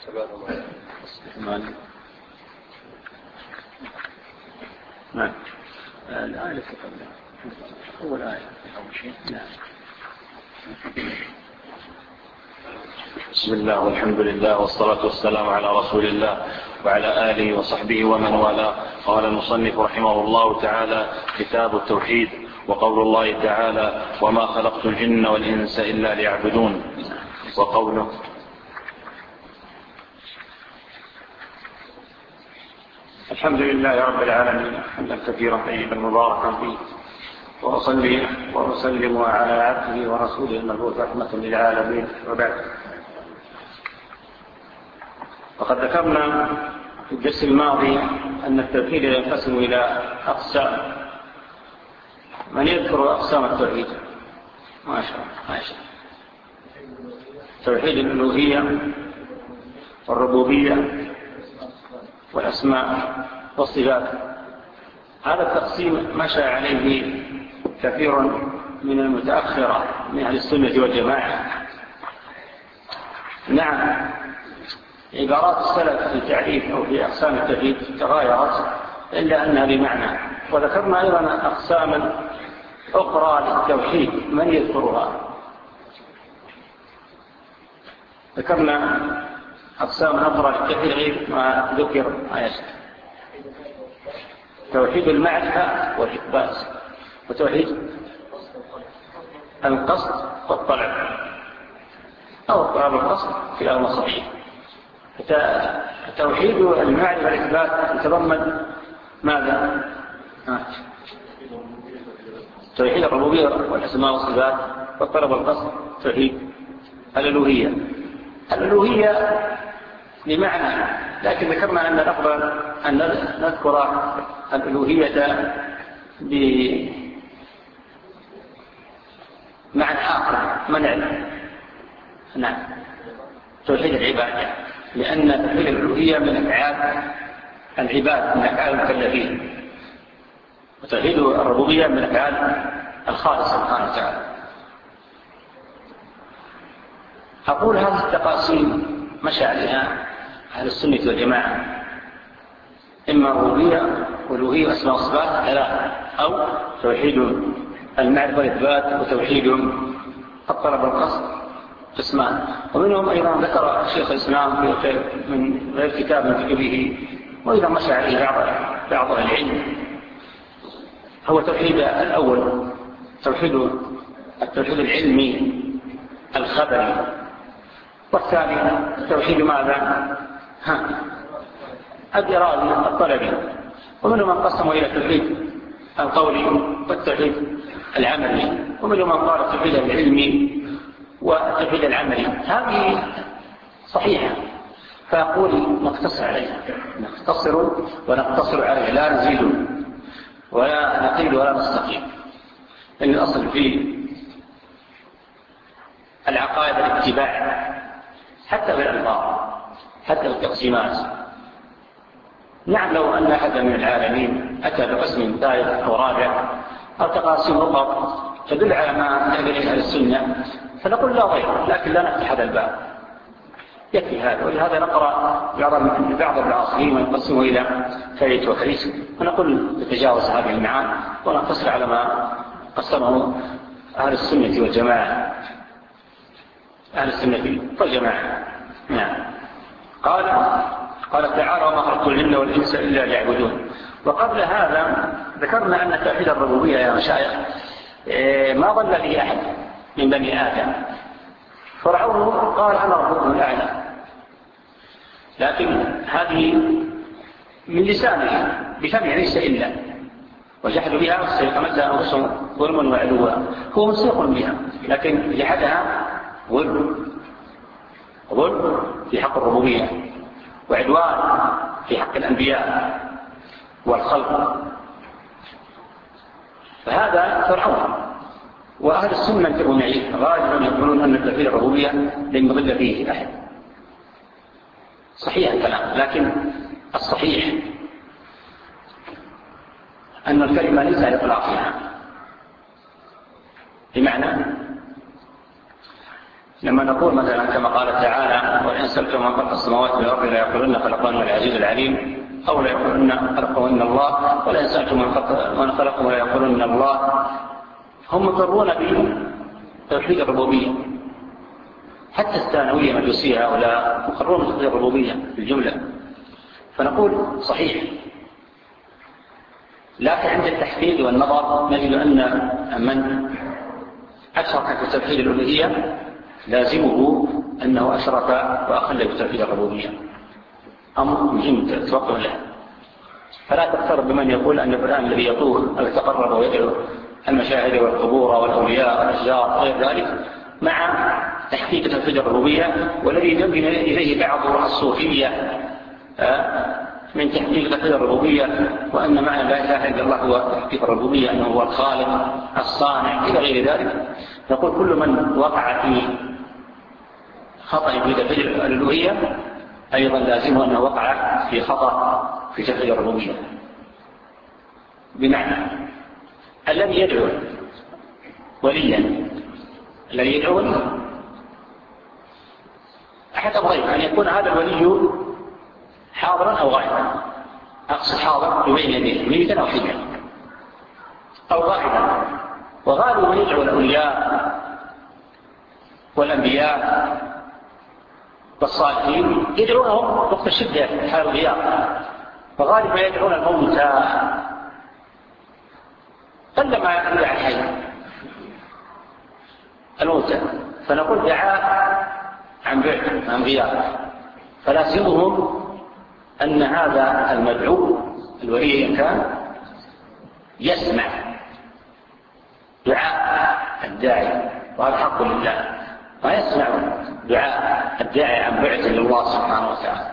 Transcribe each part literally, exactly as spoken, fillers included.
نعم. الآية التي قبلها أول آية أول شيء. نعم. بسم الله والحمد لله والصلاة والسلام على رسول الله وعلى آله وصحبه ومن والاه. قال المصنف رحمه الله تعالى: كتاب التوحيد. وقول الله تعالى: وما خلقت الجن والإنس إلا ليعبدون. وقوله: الحمد لله رب العالمين حمدا كثيرا طيبا مباركا فيه، وأصلي وأسلم على عبده ورسوله المبعوث رحمة للعالمين، وبعد. وقد ذكرنا في الدرس الماضي أن التوحيد ينقسم إلى أقسام. من يذكر أقسام التوحيد؟ ما شاء الله ما شاء الله. توحيد الألوهية والربوبية والأسماء والصفات. هذا التقسيم مشى عليه كثير من المتأخرة من أهل السنة والجماعة. نعم، عبارات السلف في تعريف أو في أقسام التوحيد تغايرت إلا أنها بمعنى. وذكرنا أيضا أقساما أخرى للتوحيد، من يذكرها؟ ذكرنا أقسام أخرى للتوحيد غير ما ذكر آيات: توحيد المعرفة والإثبات، وتوحيد القصد والطلب أو طلب القصد في الأمر الصحيح. توحيد المعرفة والإثبات يتضمن ماذا؟ توحيد الربوبية والأسماء والصفات، والطلب والقصد توحيد الألوهية. الألوهية بمعنى، لكن ذكرنا أن الأفضل أن نذكر الألوهية بمعنى آخر، منع. نعم، توحيد العبادة، لأن توحيد الألوهية من أفعال العباد، من أفعال المكلفين، وتوحيد الربوبية من أفعال الخالق سبحانه وتعالى. أقول هذه التقاسيم مشى عليها أهل السنة والجماعة، إما ربوبية والألوهية وأسماء وصفات ثلاثة، أو توحيد المعرفة والإثبات، وتوحيد الطلب والقصد قسمان. ومنهم أيضا ذكر شيخ الإسلام من غير كتاب من كتبه، وإذا مشى عليه بعض بعض العلم، هو توحيد الأول، توحيد التوحيد العلمي الخبري، والثاني توحيد ماذا؟ ها الإرادي الطلبي. ومنهم من قسموا إلى توحيد القولي والتوحيد العملي، ومنهم من قال التوحيد العلمي والتوحيد العملي. هذه صحيحة، فأقول نقتصر عليها، نقتصر ونقتصر عليها، لا نزيد ولا نقيل ولا نستقيم. لأن الأصل في العقائد الاتباع، حتى بالألفاظ، حتى بالتقسيمات. نعم، لو أن أحدا من العالمين أتى بقسم ثالث أو رابع أو تقاسيم أخرى تدل على ما ذهب إليه أهل السنة فنقول لا غير، لكن لا نفتح هذا الباب، يكفي هذا. ولهذا نقرأ بعض العاصرين ونقسمه إلى ثالث وخليس، ونقول نتجاوز هذه المعاني ونقتصر على ما قسمه أهل السنة والجماعة، أهل السنة والجماعة. نعم. قال قال تعالى: وما خلقت الجن والإنس إلا ليعبدون. وقبل هذا ذكرنا أن توحيد الربوبية يا مشايخ ما ضل به أحد من بني آدم. فرعون قال: أنا ربكم الأعلى، لكن هذه من لسانه بفمه ليس إلا، وجحدوا بها واستيقنتها أنفسهم ظلما وعلوا. هو مصدق بها، لكن جحدها ظلم، ظلم في حق الربوبية، وعدوان في حق الأنبياء والخلق. فهذا فرعون. وأهل السنة انتبهوا معي غالبا يقولون أن توحيد الربوبية لم يضل فيه أحد. صحيح الكلام، لكن الصحيح أن الكلمة ليس على إطلاقها. بمعنى لما نقول مثلا كما قال تعالى: وإن سألتم من خلق السماوات والأرض لا يقولن خلقهن العزيز العليم أو لا يقولن خلقهن الله، ولا سألتم من خلق من خلقهم لا يقولن الله. هم مقرون بتوحيد الربوبية، حتى الثانوية مجوسية هؤلاء مقرون بتوحيد الربوبية في الجملة. فنقول صحيح، لكن عند التحقيق والنظر نجد أن من أشرك في توحيد الألوهية لازمه أنه أشرك وأخل بتوحيد الربوبية، أمر مهم تتوقع له. فلا تغتر بمن يقول أن فلان الذي يطوف أو يتقرب ويدعو المشاهد والقبور والأولياء والأشجار وغير ذلك مع تحقيق توحيد الربوبية، والذي ينبغي إليه بعض الصوفية من تحقيق توحيد الربوبية، وأن معنى لا إله إلا الله هو تحقيق الربوبية، أنه هو الخالق الصانع إلى غير ذلك. نقول كل من وقع في خطأ في توحيد الألوهية أيضا لازم أنه وقع في خطأ في توحيد الربوبية. بمعنى الذي يدعو وليا، الذي يدعو أحد أمرين: أن يكون هذا الولي حاضرا أو غائبا، أقصد حاضر بين يديه ميتا أو حيا، أو غائبا. وغالب من يدعو الأولياء والأنبياء والصالحين يدعونهم وقت الشدة في حال الغياب، وغالب ما يدعون الموتى، قلما يدعى الحي الموتى. فنقول دعاء عن بعد عن غياب، فلازمهم أن هذا المدعو الولي إن كان يسمع دعاء الداعي، وهذا حق لله، ما يسمع دعاء الداعي عن بعد لله سبحانه وتعالى.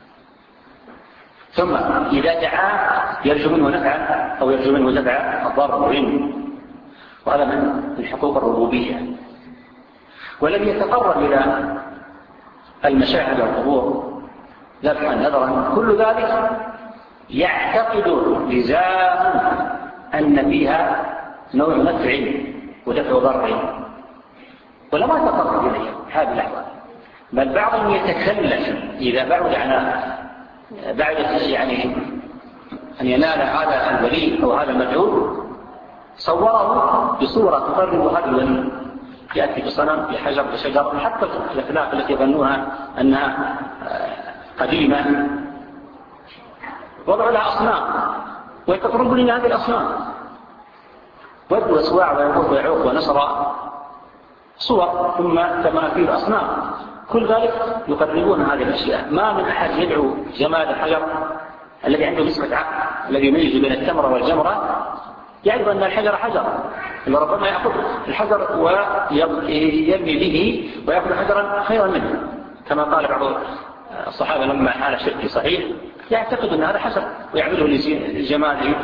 ثم إذا دعا يرجو منه نفعا أو يرجو منه دفع الضر منه، وهذا من حقوق الربوبية. ولم يتقرب إلى المشاهد والقبور ذبحا نذرا، كل ذلك يعتقد لزام أن فيها نوع نفع ودفع ضر، ولما تقرب إليه هذه الأحوال. بل بعضهم يتكلف إذا بعد عناه بعد يعني أن ينال هذا الولي أو هذا المدعو، صوره بصورة تقرب هذا الولي، يأتي بصنم بحجر بشجر، حتى الأخلاق التي يظنوها أنها قديمة وضعوا لها أصنام ويتقربون إلى هذه الأصنام، ود وسواع ويغوث ويعوق ونصر صور ثم تماثيل أصنام، كل ذلك يقربون هذه الأشياء. ما من أحد يدعو جمال الحجر الذي عنده نسبة عقل، الذي يميز بين التمرة والجمرة، يعرف أن الحجر حجر، ربما يأخذ الحجر ويرمي به ويأخذ حجرا خيرا منه، كما قال بعض الصحابة لما حال شركي صحيح يعتقد أن هذا حجر ويعمله لجماله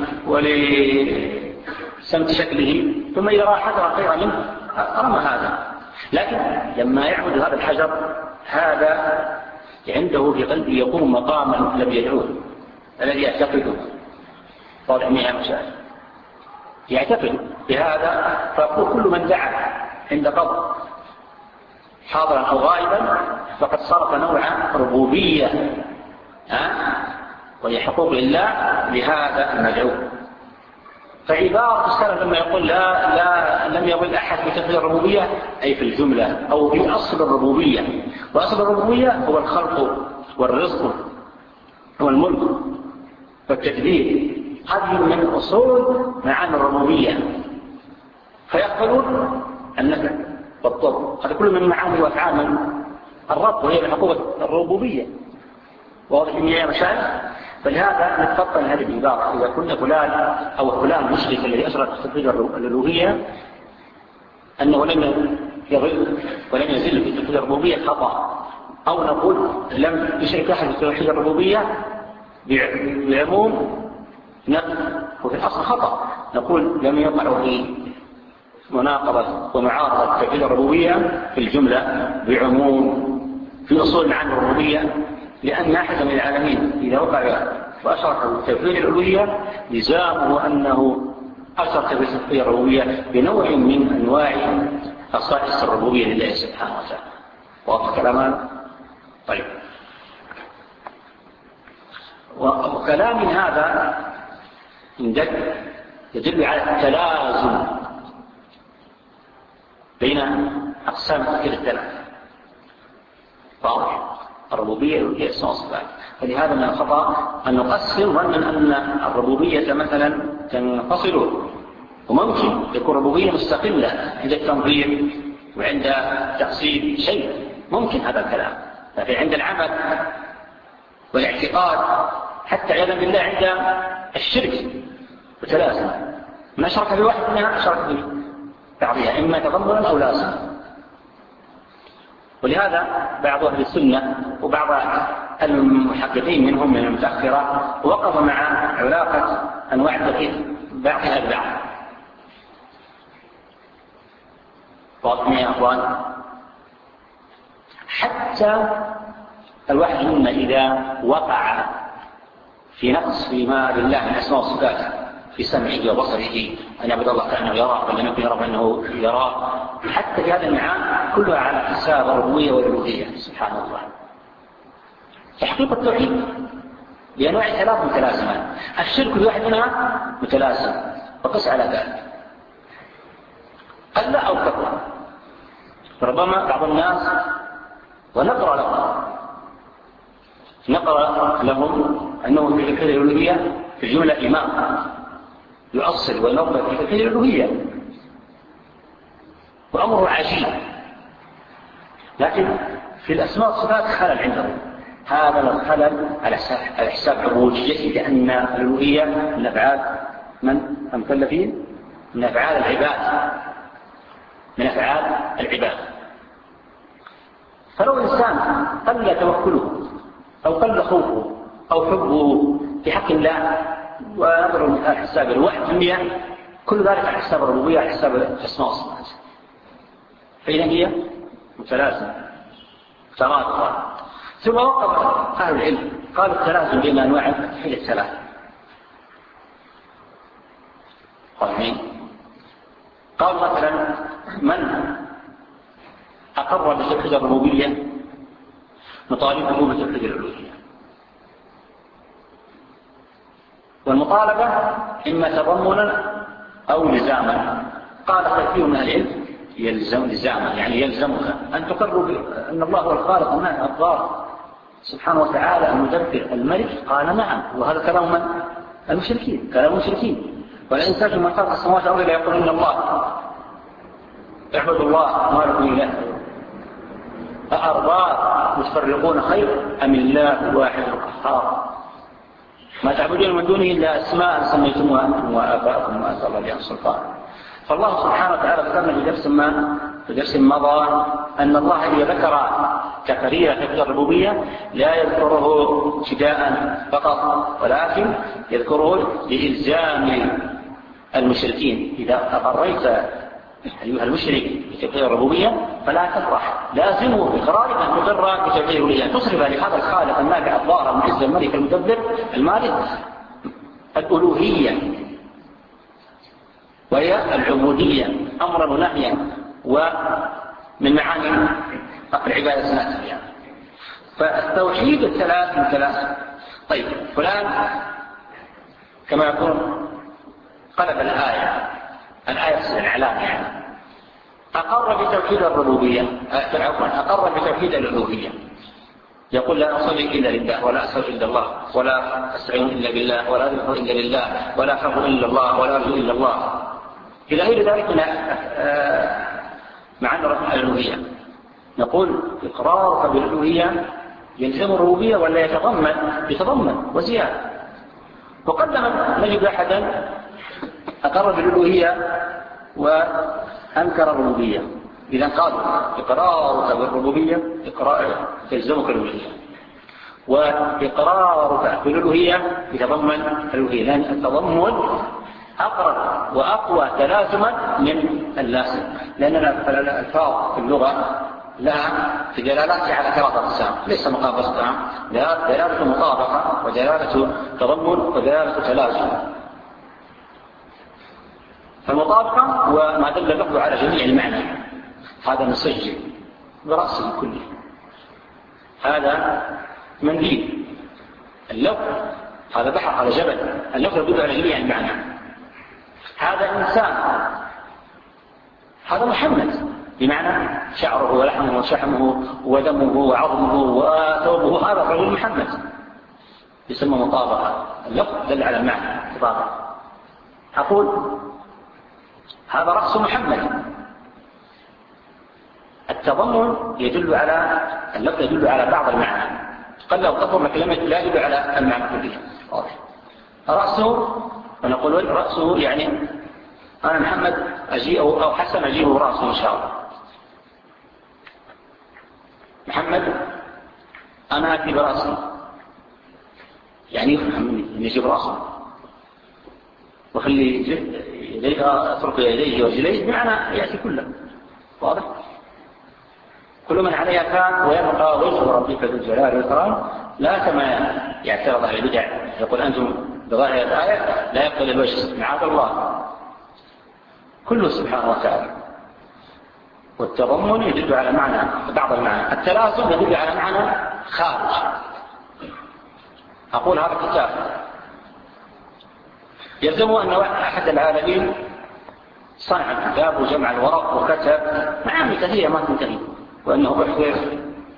ولسمت شكله، ثم إذا رأى حجرا خيرا منه رمى هذا. لكن لما يعبد هذا الحجر هذا عنده في قلبه يقوم مقاما لم يدعوه، الذي يعتقده طالع مئة مشاهد يعتقد بهذا. فأقول كل من دعا عند قبر حاضرا أو غائبا فقد صرف نوع ربوبية وهي حقوق الله لهذا المدعو. فعبارة السلف لما يقول لا, لا لم يقل أحد في توحيد الربوبية أي في الجملة أو في أصل الربوبية، وأصل الربوبية هو الخلق والرزق والملك والتدبير، هذه من أصول معاني الربوبية. فيقبلون النفع والضر، هذا كله من معاني وأفعال الرب، وهي من حقوق الربوبية. واضح إن هي مشاعر. فلهذا نتفضل هذه العبارة: إذا كنا فلان أو فلان مشرك الذي أشرك في توحيد الألوهية أنه لم يغل ولم يزل في توحيد الربوبية خطأ، أو نقول لم يشرك أحد في توحيد الربوبية بعموم نفي وفي الأصل خطأ، نقول لم يقع في مناقضة ومعارضة توحيد الربوبية في الجملة بعموم في أصول معاني الربوبية، لأن أحد من العالمين إذا وقع وأشرك في توحيد الألوهية لزامه أنه أشرك في توحيد الربوبية بنوع من أنواع خصائص الربوبية لله سبحانه وتعالى. واضح كلامان؟ طيب، وكلام هذا يدل على التلازم بين أقسام التوحيد الثلاث. واضح؟ الربوبية والألوهية أسماء وصفات. فلهذا من الخطأ أن نقسم ظنا أن الربوبية مثلا تنفصل، وممكن يكون ربوبية مستقلة عند التنظير وعند تقسيم شيء، ممكن هذا الكلام. لكن عند العمل والاعتقاد حتى عياذا بالله عند الشرك وتلازم، ما أشرك بواحد منها أشرك ببعضها، إما تضمنا أو لازم. ولهذا بعض أهل السنة وبعض المحققين منهم من المتأخرة وقف مع علاقة أنواع التوحيد بعضها البعض. واضح يا أخوان؟ حتى الواحد منا إذا وقع في نقص فيما لله من أسماء وصفاته، في سمعه وبصره، أن يعبد الله كأنه يراه ولم يكن يرى أنه يراه، حتى في هذا المعاني كلها على حساب الربوبية والألوهية سبحان الله. تحقيق التوحيد بأنواع ثلاث متلازمات، الشرك بواحد منها متلازم، وقس على ذلك قل أو كثر. ربما بعض الناس ونقرأ لهم نقرأ لهم أنه في توحيد الألوهية في الجملة إمام يؤصل وينظر في توحيد الألوهية، وأمره عجيب، لكن في الأسماء والصفات خلل عندهم. هذا الخلل على حساب عبوديته، لأن الألوهية من أفعال من المكلفين، من أفعال العباد، من أفعال العباد. فلو إنسان قل توكله أو قل خوفه أو حبه في حق الله ويضرب على حساب الواحد في المية، كل ذلك على حساب الربوبية، على حساب الأسماء والصفات، فإذا هي متلازمة ترادفة. ثم وقف أهل العلم قال التلازم بين أنواع التوحيد الثلاث. قال قال مثلا من أقر بتوحيد الربوبية نطالبه بتوحيد الألوهية، والمطالبة إما تضمنا أو لزاما. قال كثير من العلم يلزم لزاما، يعني يلزمك أن تقر أن الله هو الخالق النافع الضار سبحانه وتعالى المدبر الملك. قال نعم، وهذا كلام من المشركين، كلام المشركين. ولئن سألتم من خلق السماوات والأرض ليقولن الله، اعبدوا الله ما لكم إله أأرباب متفرقون خير أم الله الواحد القهار، ما تعبدون من دونه إلا أسماء سميتموها أنتم وآباؤكم وأنزل الله بها سلطان. فالله سبحانه وتعالى ذكرنا في درس ما في درس مضى أن الله إذا ذكر تقرير توحيد الربوبية لا يذكره ابتداء فقط، ولكن يذكره لإلزام المشركين. إذا أقريت أيها المشرك بتوحيد الربوبية فلا تفرح، لازمه بإقرارك أن تقر بتوحيد الألوهية، تصرف لهذا الخالق النافع الضار المعز الملك المدبر المالك الألوهية، وهي العبودية أمرا ونهيا، ومن معاني العبادة نفسها. فالتوحيد الثلاث من ثلاث. طيب فلان كما يقول قلب الآية الآية الإعلام، يعني أقر بتوحيد الربوبية، عفوا أقر بتوحيد الألوهية، يقول لا أصلي إلا لله، ولا أسأل إلا الله، ولا أستعين إلا بالله، ولا أذكر إلا لله، ولا أخاف إلا الله، ولا أرجو إلا الله، إلى غير ذلك من معنى الألوهية. نقول إقرارك بالألوهية يلزم الربوبية ولا يتضمن؟ يتضمن وزيادة. وقدم نجد أحدا أقر بالألوهية وأنكر الربوبية، إذا قال إقرارك بالربوبية إقرار يلزمك الألوهية، وإقرارك بالألوهية يتضمن الألوهية، لأن التضمن أقرب وأقوى تلازما من اللازم، لأن الألفاظ في اللغة لها في دلالاتها على ثلاثة أقسام، ليس مقابلتها، دلالة مطابقة ودلالة تضمن ودلالة تلازم. فالمطابقة هو ما دل اللفظ على جميع المعنى، هذا نسجل برأسه كله. هذا منديل. اللفظ هذا بحر، هذا جبل. اللفظ يدل على جميع المعنى. هذا إنسان، هذا محمد، بمعنى شعره ولحمه وشحمه ودمه وعظمه وثوبه، هذا رجل محمد، يسمى مطابقة. اللفظ دل على المعنى مطابقة. أقول هذا رأس محمد. التضمن يدل على اللفظ، يدل على بعض المعنى، قد لو تضمن كلمة لا يدل على المعنى كله. رأسه، ونقول رأسه يعني أنا محمد أجيء أو حسن أجيء رأسه إن شاء الله. محمد أنا أتي برأسي، يعني يفهم أن يجيب رأسه وخلي يديه، أترك يديه ورجليه، بمعنى يأتي كله. واضح؟ كل من عليها فان ويبقى وجه ربك ذو الجلال والإكرام. لا كما يعترض على البدع يقول أنتم بظاهر الآية لا يقبل الوجه، معاذ الله، كله سبحانه وتعالى. والتضمن يدل على معنى بعض المعنى، التلازم يدل على معنى خارج. أقول هذا كتاب، يلزم أن أحد العالمين صنع الكتاب وجمع الورق وكتب معاني كثيرة ما تنتهي، وأنه أحضر،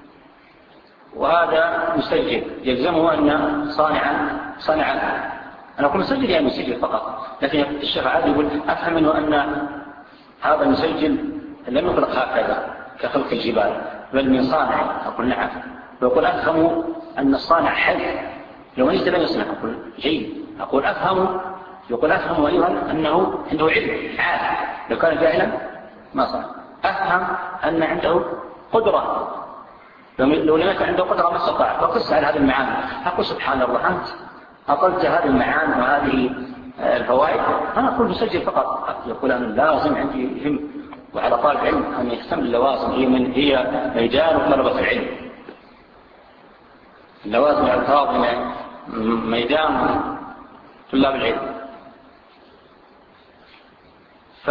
وهذا مسجل يلزمه أن صانعا صنعا. أنا أقول مسجل يعني مسجل فقط، لكن الشيخ عادي يقول أفهم منه أن هذا المسجل لم يخلق هكذا كخلق الجبال، بل من صانع. أقول نعم. ويقول أفهم أن الصانع حي، لو أنت لم يصنع أقول جيد. أقول أفهم، يقول أفهم أيضا أنه عنده علم عالي، لو كان جاهلا ما صنع. أفهم أن عنده قدرة، لو لم يكن عنده قدرة ما استطاع. وقص على هذه المعاني، أقول سبحان الله أنت أقلت هذه المعاني وهذه الفوائد، أنا أقول مسجل فقط. يقول أنا لازم عندي هم، وعلى طالب علم أن يهتم باللوازم، هي من هي ميدان طلبة العلم. اللوازم الألفاظ ميدان طلاب العلم. ف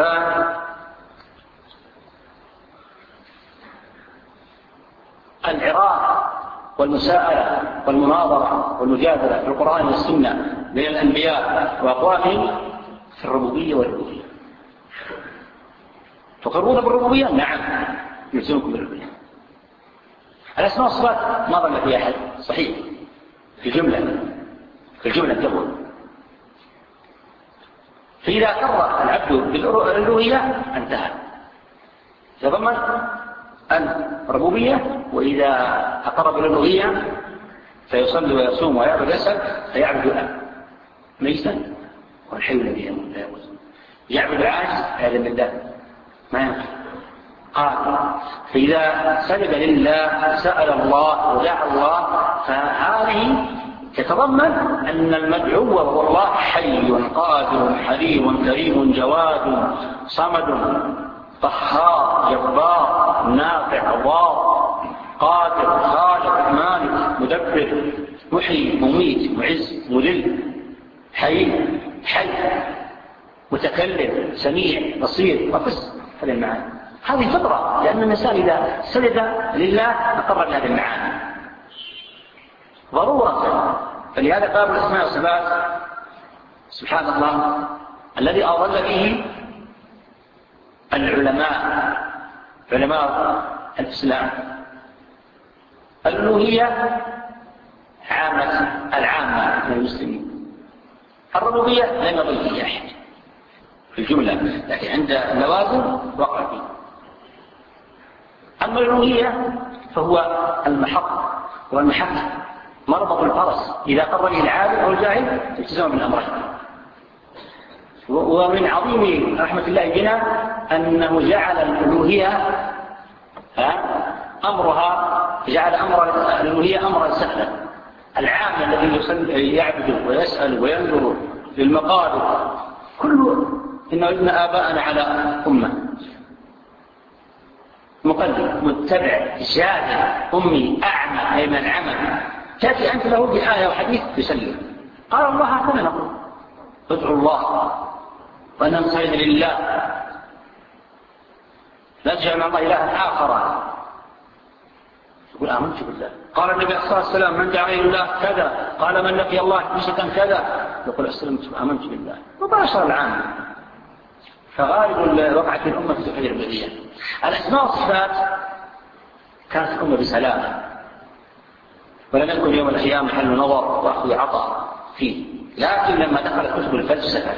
العراق والمساءلة والمناظرة والمجادلة في القرآن والسنة بين الأنبياء وأقوامهم في الربوبية والألوهية. تقرون بالربوبية؟ نعم يلزمكم بالربوبية. الأسماء والصفات ما ظن فيها أحد، صحيح في الجملة، في الجملة تقول. فإذا قر العبد بالألوهية انتهى، يضمن الربوبية. وإذا أقر بالألوهية فيصلي ويصوم ويعبد ويسأل، فيعبد الآن ميتا والحي الذي لا يموت، يعبد العاجز هذا من ذلك ما ينفع. قال فإذا سجد لله سأل الله ودعا الله، فهذه تتضمن أن المدعو وهو الله حي قادر حليم كريم جواد صمد طهار جبار نافع ضار قادر خالق مالك مدبر محيي مميت معز مذل حي حي متكلم سميع بصير وقص. هذه المعاني، هذه فطرة، لأن الإنسان إذا سجد لله أقر بهذه المعاني ضرورة. فلهذا باب الأسماء والصفات سبحان الله الذي أضل به العلماء علماء الإسلام. الألوهية عامة العامة من المسلمين، الربوبية لم يضل فيها أحد في الجملة، لكن عند اللوازم وقع فيه. أما الألوهية فهو المحط، والمحط مربط الفرس، إذا قر به العالم أو الجاهل التزم بالأمرين. ومن عظيم رحمة الله بنا أنه جعل الألوهية أمرها جعل أمر الألوهية أمرا سهلا. العام الذي يعبد ويسأل وينظر للمقابر كله إنه ابن آباءنا على أمة، مقلد متبع جاهل أمي أعمى أي من العمل، تأتي أنت له بآية وحديث تسلم. قال الله هكذا نقول ادعوا الله وأن نصيد لله، لا تجعل مع الله إلها آخر. يقول آمنت بالله. قال النبي صلى الله عليه وسلم من دعا إلى الله كذا، قال من لقي الله مشركا كذا، يقول أسلمت آمنت بالله مباشرة العام. فغالب وقعت الأمة في توحيد الربوبية. الأسماء والصفات كانت الأمة بسلامة، ولم يكن يوم الأيام محل نظر وأخذ عطاء فيه. لكن لما دخلت كتب الفلسفة،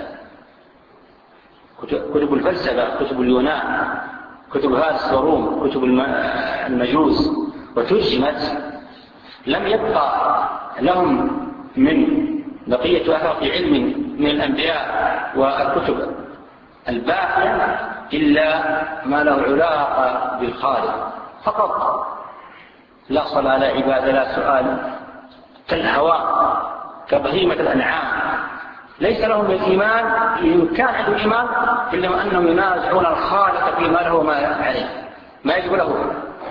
كتب الفلسفة، كتب اليونان، كتب فارس وروم، كتب المجوس، وترجمت، لم يبقى لهم من بقية أثر علم من الأنبياء والكتب الباقية إلا ما له علاقة بالخالق فقط. لا صلاة، لا عبادة، لا سؤال، كالهواء، كبهيمة الأنعام. ليس لهم الإيمان، إن كان عنده إيمان إلا أنهم ينازعون الخالق فيما له ما عليه، ما يجب له،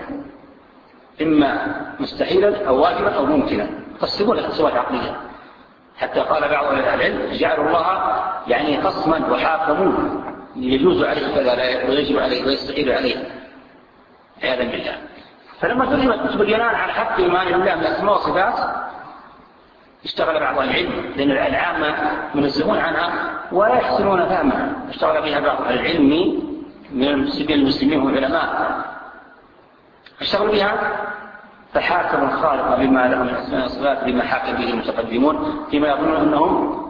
إما مستحيلا أو واجبا أو ممكنا، يقسمون الأقسامات عقلية. حتى قال بعض العلم جعلوا الله يعني خصما وحاكموه، يجوز عليه كذا ويجب عليه ويستحيل عليه عياذا بالله. فلما ترجمت كتب اليونان على حق إيمان الله من الأسماء والصفات اشتغل بعض العلم، لأن العامة منزهون عنها ولا يحسنون فهمها، اشتغل بها بعض العلم من المسلمين المسلمين والعلماء، اشتغلوا بها فحاكموا الخالق بما له من الأسماء والصفات بما حاكم به المتقدمون فيما يظنون أنهم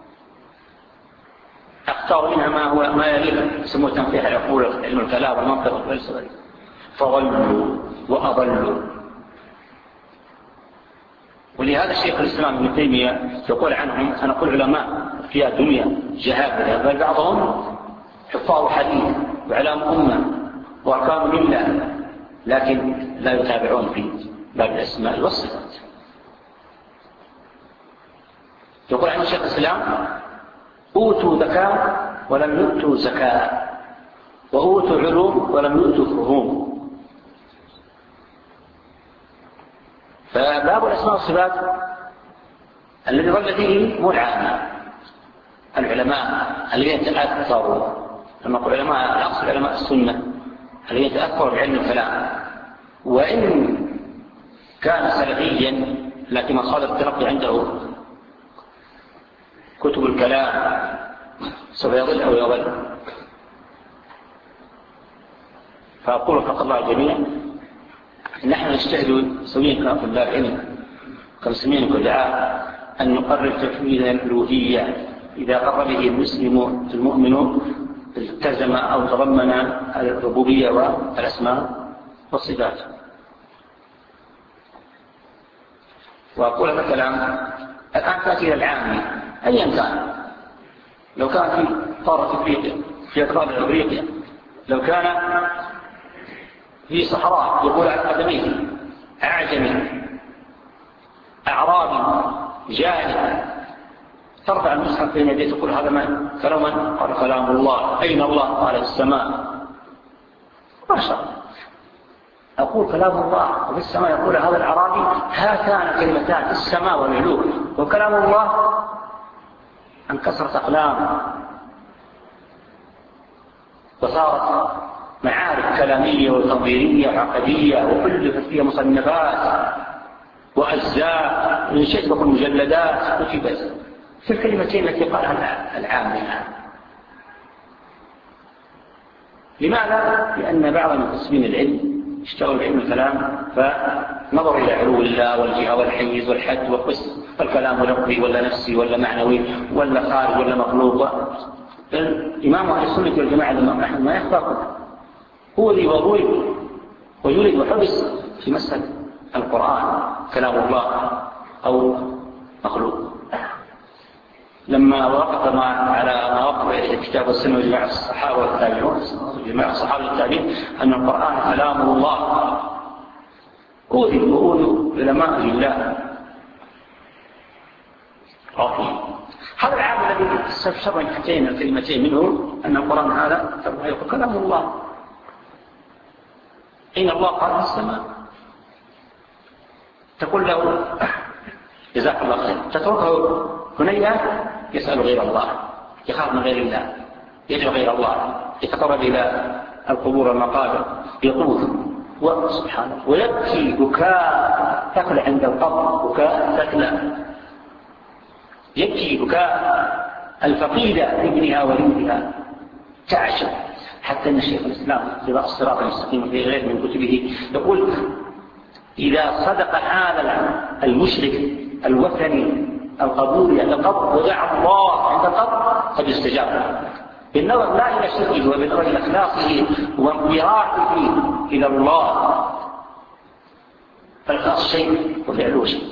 اختاروا منها ما هو ما يليق، يسموه تنقيح العقول، علم الكلام والمنطق والفلسفة، فضلوا وأضلوا. ولهذا الشيخ الإسلام ابن تيمية يقول عنهم: أنا أقول علماء فيها دنيا جهابرة، بل بعضهم حفاظ حديث وعلام أمة وأحكام ملة، لكن لا يتابعون في باب الأسماء والصفات. يقول عنه الشيخ الإسلام: أوتوا ذكاء ولم يؤتوا زكاة، وأوتوا علوم ولم يؤتوا فهوم. فباب الأسماء والصفات الذي ظل فيه مو العامة، العلماء الذين تأثروا. لما نقول علماء الأصل علماء السنة الذين تأثروا بعلم الكلام، وإن كان سلفيا لكن مصادر التلقي عنده كتب الكلام سوف يضل أو يضل. فأقول فق الله الجميع: نحن نجتهد سويا كطلاب علم كمسلمين كدعاء أن نقرر توحيد الألوهية إذا قر به المسلم المؤمن التزم أو تضمن الربوبية والأسماء والصفات. وأقول مثلا الآن تأتي إلى العامي أيا كان، لو كان في قارة أفريقيا، في أقطار أفريقيا، لو كان في صحراء يقول على قدميه، أعجمي أعرابي جاهل، ترفع المصحف بين يديه تقول: هذا من كلام من؟ قال: كلام الله. أين الله؟ قال: السماء. ما شاء الله. أقول كلام الله وفي السماء، يقول هذا الأعرابي: هاتان كلمتان، السماء والعلو. وكلام الله انكسرت أقلام وصارت معارف كلامية وتنظيرية وعقدية، وألفت فيها مصنفات وأجزاء من شتى مجلدات كتبت في الكلمتين التي قالها العامة. لماذا؟ لأن بعض المكتسبين العلم اشتغلوا بعلم الكلام فنظروا إلى علو الله والجهة والحيز والحد والقسم، الكلام لفظي ولا نفسي ولا معنوي ولا خارج ولا مخلوق. الإمام أهل السنة والجماعة الإمام أحمد ما يخطأ، هو ذي وضوي ويولد وحبس في مسألة القرآن كلام الله أو مخلوق. لما وقف ما على ما وقف إليه الكتاب والسنة وجماعة الصحابة والتابعون، جماعة الصحابة والتابعين، أن القرآن كلام الله، أوذي وأوذوا علماء لله رفيع. هذا العام الذي استفسر من حتين الكلمتين منه أن القرآن هذا يقول كلام الله. إن الله قال في السماء، تقول له: جزاك الله خير، تتركه هنيا يسأل غير الله، يخاف من غير الله، يدعو غير الله، يتقرب إلى القبور والمقابر، يطوف وسبحانه ويبكي بكاء ثقل عند القبر، بكاء ثقل، يبكي بكاء الفقيدة لابنها ولدها، تعشق. حتى أن الشيخ الإسلام في الصراط المستقيم في غير من كتبه يقول إذا صدق هذا المشرك الوثني القبول عند القبر ودعا الله عند القبر قد استجاب له، بالنظر لا إلى شركه وبالنظر إلى إخلاصه وانقياده إلى الله، فالإخلاص شيء وفعله شيء.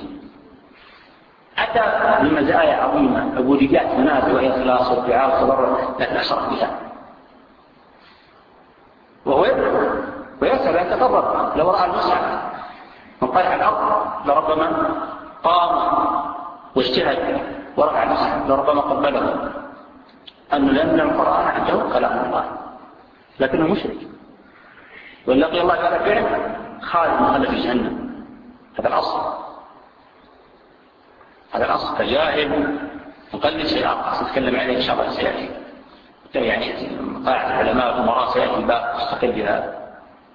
أتى بمزايا عظيمة، عبوديات منازل وهي إخلاص والدعاء والتضرع، لكن أشرف بها، وهو يدعو ويسأل يتضرع. لو رأى المصحف من طرح الأرض لربما قام واجتهد ورفع المصحف، لربما قبله، أنه لأن القرآن عنده كلام الله، لكنه مشرك ولقي الله تعالى فعلا خالد مخلد في جهنم. هذا الأصل، هذا الأصل. فجاهل مقلد شيء آخر نتكلم عليه إن شاء الله سيأتي، يعني قاعدة العلماء والأمراء سيأتي الباب مستقل بهذا.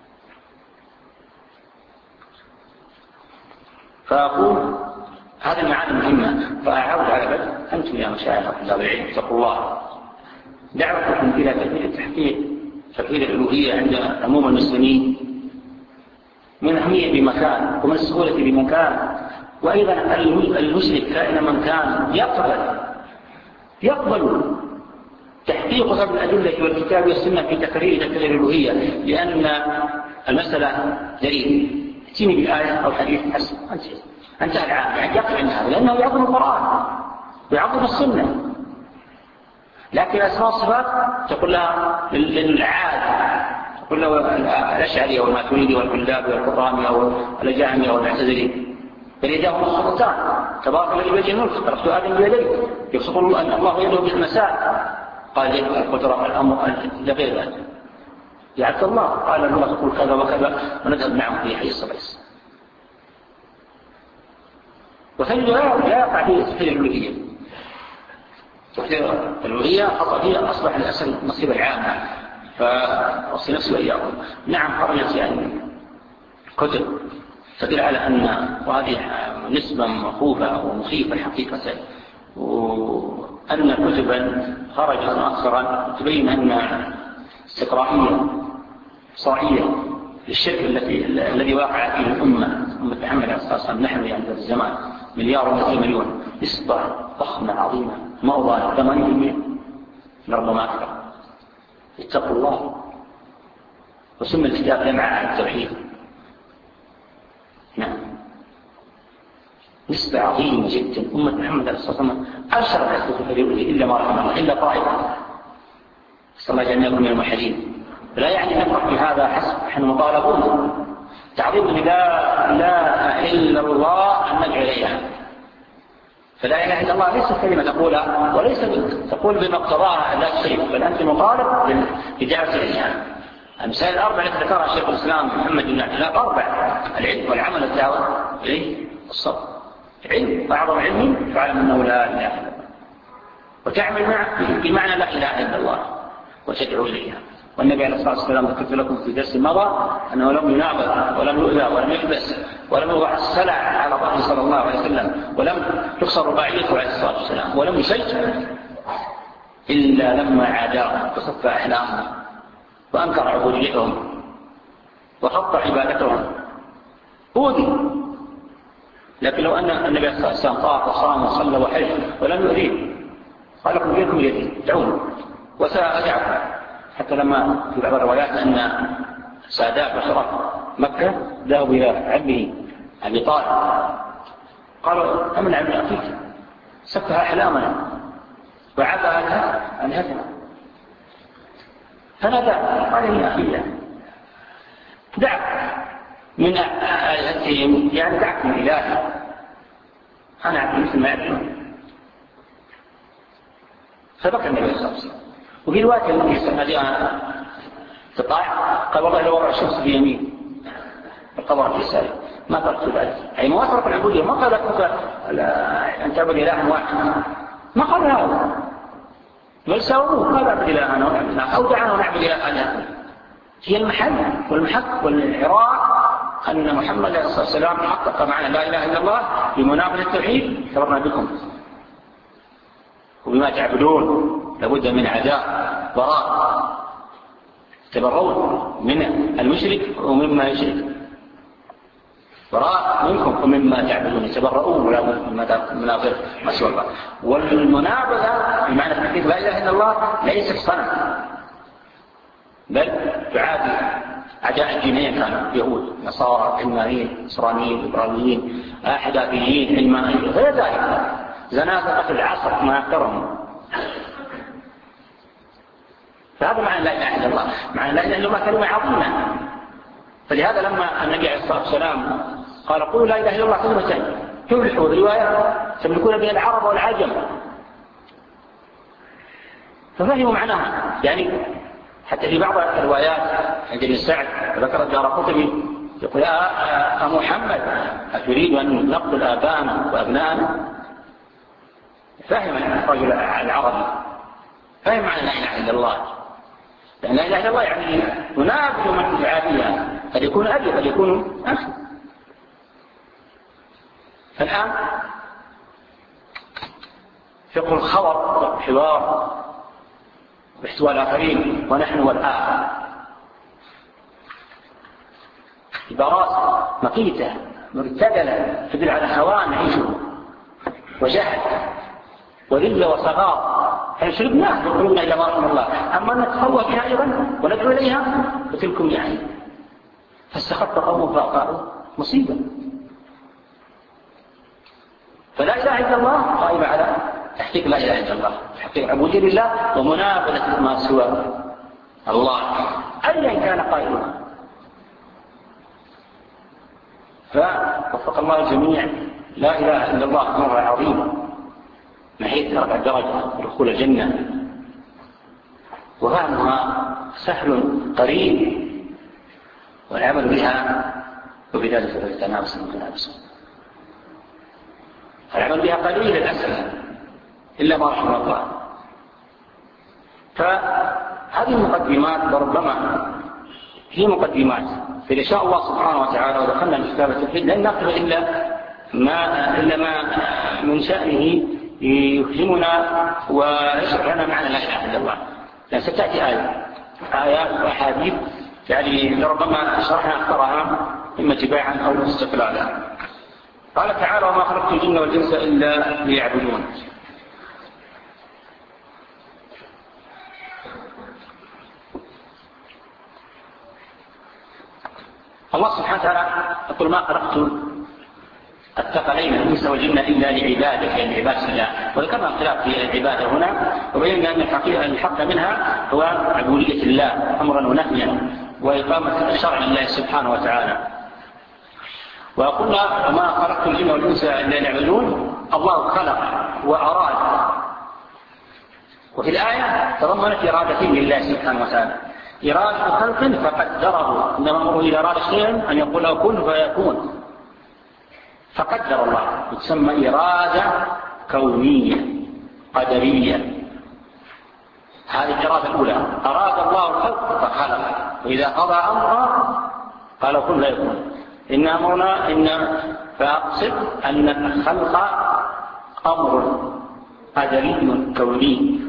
فأقول هذه المعاني مهمة، فأعود على بدء أنتم يا مشايخ طلاب العلم اتقوا الله. دعوتكم إلى تحقيق توحيد الألوهية عند عموم المسلمين من أهمية بمكان ومن السهولة بمكان، وأيضا المشرك كائن من كان يقبل يقبل تحقيق هذه الأدلة والكتاب والسنة في تقرير توحيد الألوهية، لأن المسألة دليل تأتيني بالآية أو حديث حسن انتهى العام، يعني يقبل منها لأنه يعظم القرآن ويعظم السنة. لكن أسماء الصفات تقول لها للعاد، تقول له الأشعري والماتريدي والكلاب والقرامي أو الجهمي أو المعتزلي، بل يداه السلطان تبارك الذي بيده الملك، تركت آدم بيديه، يبسط الله يده بالمساء، قال يد القدرة الأمر لغير ذلك. يا عبد الله قال الله تقول كذا وكذا ونذهب معه في حي الصبيس. وثاني لا يقع فيه توحيد الألوهية. توحيد الألوهية خطأ فيها أصبح الأصل مصيبة العامة، فأصل نفسي وإياكم. نعم خرجت يعني كتب تدل على أن، وهذه نسبة مخوفة ومخيفة حقيقة، وأن كتبا خرجت مؤخرا تبين أن استقرائية صاعية للشرك التي الذي واقع فيه الأمة أمة محمد عليه الصلاة والسلام. نحن يعني في الزمان مليار ومئتين مليون، نسبة ضخمة عظيمة موضع ثمانين بالمئة ربما أكثر. اتقوا الله. وسمى الكتاب جمع عن التوحيد. نعم، نسبة عظيمة جدا. أمة محمد عليه الصلاة والسلام أشرت على الكتب إلا ما رحم الله إلا طائفة، صلى الله عليه وسلم من الموحدين. لا يعني نفرح بهذا حسب، نحن مطالبون تعظيم لا إله إلا الله أن ندعو إليها. فلا إله إلا الله ليست كلمة تقولها وليس تقول بما اقتضاها لا شيء، بل أنت مطالب بدعوة إليها. المسائل الأربع التي ذكرها شيخ الإسلام محمد بن عبد الله أربع: العلم والعمل والدعوة إليه والصبر. علم وأعظم علم فعلم أنه لا إله إلا الله، وتعمل بمعنى لا إله إلا الله وتدعو إليها. والنبي عليه الصلاة والسلام ذكرت لكم في درس مضى أنه لم ينابض ولم يؤذى ولم يحبس ولم يوضع السلع على ظهره صلى الله عليه وسلم ولم تكسر رباعيته عليه الصلاة والسلام ولم يسجد إلا لما عاداهم وصف أحلامهم وأنكر عبوديتهم وخط عبادتهم أوذي. لكن لو أن النبي عليه الصلاة والسلام طاف وصام وصلى وحج ولم يؤذيه قال لكم بينكم يدي دعوني وسأدعكم. حتى لما في بعض الروايات أن سادات وشرف مكة ذهبوا إلى عمه أبي طالب قالوا أمن عبد أخيك سفه أحلامنا وعبى أنهتنا، فنادى قال يا أخي دعك من آلهتهم، يعني دعك من إلهي، أنا عبد مثل ما يعبدون. فبكى النبي صلى الله عليه وسلم. وفي رواية التي سنها تطاع قال والله لو وضع الشمس في يمين القمر في يساري ما تركت ذلك، أي ما وصلت العبودية. ما قال لك أن تعبد إلها واحد، ما قال هذا، بل ساووه قال اعبد إلهنا ونعبد إلهنا أو دعنا ونعبد إلهنا. هي المحل والمحك والعراء أن محمد صلى الله عليه وسلم حقق معنى لا إله إلا الله بمنابذة التوحيد كفرنا بكم وبما تعبدون لابد من عداء براء تبرؤون من المشرك ومما يشرك براء منكم ومما تعبدون يتبرؤون ولا منابذة ما سوى الله. والمنابذة بمعنى تحقيق لا إله إلا الله ليست صنم بل تعادي أعداء الدينية كانوا يهود نصارى علمانيين نصرانيين إبراهيميين أحداثيين علمانيين غير ذلك زنادقة في العصر ما أكثرهم. فهذا معنى لا إله إلا الله. معنى لا إله إلا الله كلمة عظيمة. فلهذا لما النبي عليه الصلاة والسلام قال قولوا لا إله إلا الله كلمتين تفلحوا رواية تملكون بها العرب والعجم ففهموا معناها. يعني حتى في بعض الروايات عند ابن سعد ذكر الدارقطني يقول يا محمد أتريد أن نقتل آباءنا وأبناءنا؟ فهم الرجل العربي فهم معنى لا إله إلا الله. لأن لا إله إلا الله يعني منافذ من يعاديها قد يكون أبي قد يكون أخي. فالآن فقه الخبر والحوار باحتواء الآخرين ونحن والآخر عبارات مقيتة مرتدلة تدل على هوان نعيشه وجهل وذل وصغار حين شربناه وقلوبنا إلى ما رحم الله. أما أن نتخوى بها أيضا وندعو إليها فتلكم يعني فاستخف قوم فأطاعوا مصيبة. فلا إله إلا الله قائمة على تحقيق لا إله إلا الله تحقيق عبودية لله ومنابذة ما سوى الله أيا كان قائما. فوفق الله الجميع. لا إله إلا الله أمر عظيم نحيث رفع الدرجة ودخول الجنة وفهمها سهل قريب والعمل بها وبذلك فليتنافس المتنافسون. العمل بها قليل الأسئلة إلا ما رحم الله. فهذه المقدمات وربما هي مقدمات فإذا شاء الله سبحانه وتعالى ودخلنا في كتاب التوحيد لن نقبل إلا ما إلا ما من شأنه يفهمنا ويشرح لنا معنى لا إله إلا الله. لأن ستأتي آية آيات وأحاديث يعني لربما شرحنا أكثرها إما تباعا أو استقلالا. قال تعالى وما خلقت الجن والإنس إلا ليعبدون. الله سبحانه وتعالى يقول ما خلقت الثقلين الإنس والجن إلا لعبادة يعني عبادة الله. وذكرنا اختلاف في العبادة هنا وبينا أن الحقيقة الحق منها هو عبودية الله أمرا ونهيا وإقامة الشرع لله سبحانه وتعالى. وقلنا وما خلقت الجن والإنس إلا ليعبدون. الله خلق وأراد وفي الآية تضمنت إرادتين لله سبحانه وتعالى إرادة خلق فقدره إنما أمره إذا أراد شيئا أن يقول له كن فيكون فقدر الله تسمى إرادة كونية قدرية. هذه الإرادة الأولى أراد الله الخلق فخلق وإذا قضى أمرا قال كن فيكون. إن أمرنا إن فأقصد أن الخلق أمر قدري كوني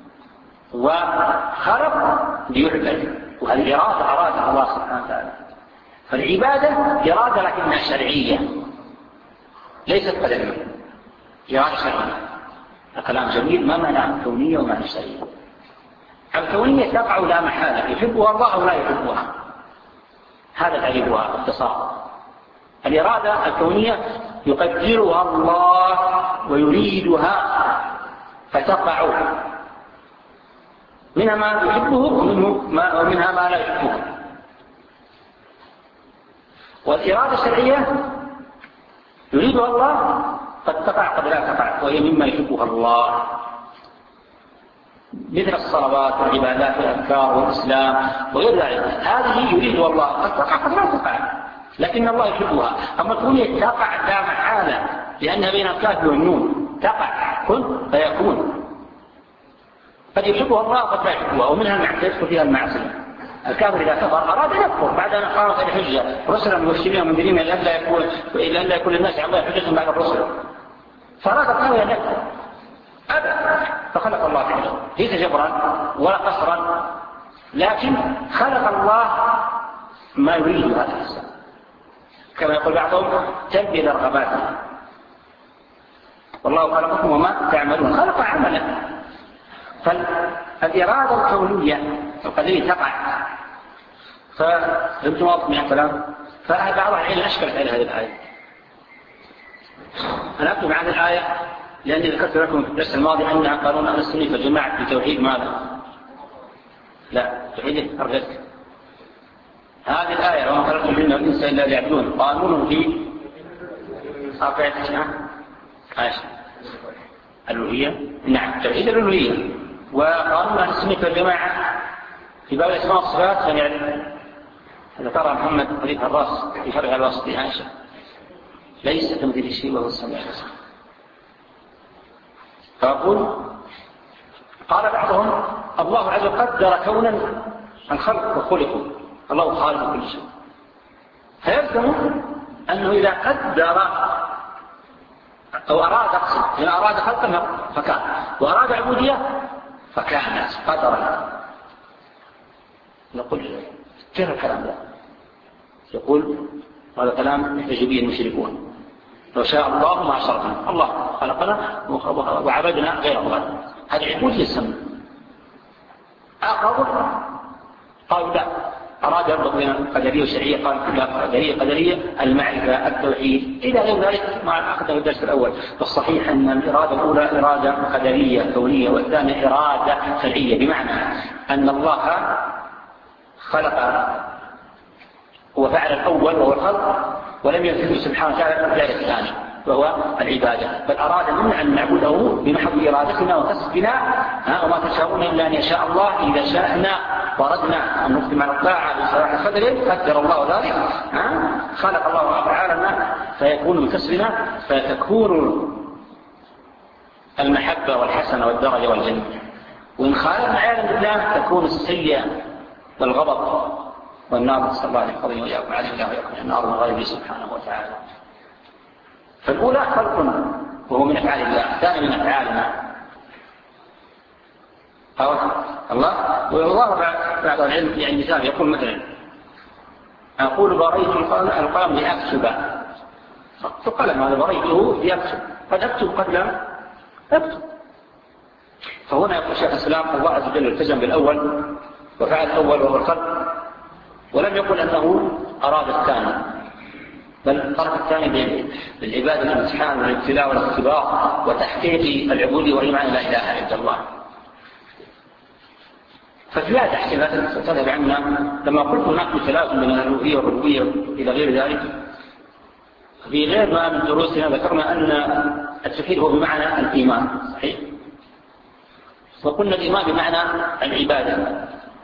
وخلق ليعبد وهذه إرادة أرادها الله سبحانه وتعالى. فالعبادة إرادة لكنها شرعية ليست قدرية إرادة شرعية. الكلام جميل ما معنى كونية ومعنى شرعية. الكونية تقع لا محالة يحبها الله أو لا يحبها هذا تعريفها باختصار. الإرادة الكونية يقدرها الله ويريدها فتقع منها ما يحبه ومنها ما لا يحبه. والإرادة الشرعية يريدها الله قد تقع قد لا تقع وهي مما يحبها الله مثل الصلوات والعبادات والأذكار والإسلام وغير ذلك. هذه يريدها الله قد تقع قد لا تقع لكن الله يحبها. أما الكونية تقع لا محالة لأنها بين الكاف والنون تقع كن فيكون. قد يحبها الله قد لا يحبها ومنها يدخل فيها المعصية الكافر إذا كفر أراد أن يكفر بعد أن قامت الحجة رسلا مبشرين ومنذرين لئلا يكون لئلا يكون الناس على الله حجة بعد الرسل، فأراد الكافر أن يكفر أبدا، فخلق الله فعله ليس جبرا ولا قصرا، لكن خلق الله ما يريد هذا الإنسان، كما يقول بعضهم تلبي لرغباته، والله خلقكم وما تعملون، خلق عملا. فالإرادة الكونية القدرية تقع. فهمتم واضح من الكلام؟ فبعض العلم أشكلت على هذه الآية. أنا أكتب عن الآية لأني ذكرت لكم في الدرس الماضي أنها قانون أهل السنة والجماعة في توحيد ماذا؟ لا توحيد الرزق. هذه الآية وما خلقتم الجن والإنس إلا ليعبدون قانون في أربعة عشر الألوهية، نعم توحيد الألوهية. وقانون أهل السنة والجماعة في باب الأسماء والصفات يعني ذكر محمد حديث الراس في فرع الواسط عائشة ليس كمثله شيء وهو السميع البصير. فأقول قال بعضهم الله عز وجل قدر كونا الخلق وخلقوا، الله خالق كل شيء، فيلزم أنه إذا قدر أو أراد أقصد إذا أراد خلقا فكان، وأراد عبودية فكان قدرا. نقول كيف الكلام ده؟ يقول هذا كلام يجبيه المشركون، لو شاء الله ما أشركنا، الله خلقنا وعبدنا غير الله، هذه عبودية السماء. آخر قالوا لا، أراد ربط بين قدرية وشرعية، قال كلها قدرية قدرية المعرفة التوحيد إلى غير ذلك ما أخذه الدرس الأول. والصحيح أن الإرادة الأولى إرادة قدرية كونية، والثانية إرادة شرعية، بمعنى أن الله خلق وفعل الأول وهو الخلق ولم ينفذه سبحانه وتعالى الفعل الثاني وهو العبادة، بل أراد منا أن نعبده بمحض إرادتنا وكسبنا، وما تشاءون إلا أن يشاء الله إذا شاءنا وردنا أن نقدم على الطاعة بصلاح القدر قدر الله ذلك. خلق الله أفعالنا فيكون بكسبنا، فتكون المحبة والحسنة والدرجة والجنة. وإن خالفنا عياذا بالله تكون السيئة والغضب والنار، صلى الله عليه وسلم وإياكم عليه الله وإياكم النار من غيره سبحانه وتعالى. فالأولى خلق وهو من أفعال الله، الثاني من أفعالنا الله. والله بعد العلم يعني مثال يقول مثلا أقول بريت القلم لأكتب، القلم هذا بريته ليكتب، قد أكتب قد لا أكتب. فهنا يقول شيخ الإسلام الله عز وجل التزم بالأول وفعل الأول وهو الخلق، ولم يقل أنه أراد الثاني، بل ترك الثاني بالعبادة الامتحان والابتلاء والاختبار وتحقيق العبودية والإيمان لا إله إلا الله. ففي هذا احتمالات تذهب عنا لما قلت هناك مثالات من الألوهية والربوبية إلى غير ذلك. في غير ما من دروسنا ذكرنا أن التوحيد هو بمعنى الإيمان، صحيح؟ وقلنا الإيمان بمعنى العبادة،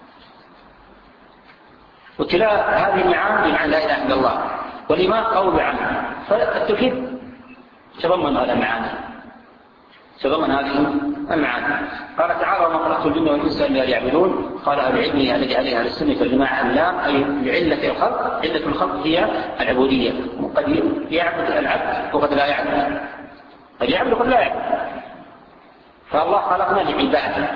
وكلا هذه المعاني بمعنى لا إله إلا الله، والإيمان قول عنه. فالتوحيد تضمن هذا المعاني، تضمن هذه المعاني. قال تعالى وما خلقت الجن والإنس إلا ليعبدون. قال أهل العلم الذي عليها أهل السنة والجماعة اللام أي لعلة الخلق، علة الخلق هي العبودية، وقد يعبد العبد وقد لا يعبد، قد يعبد وقد لا يعبد. فالله خلقنا لعباده،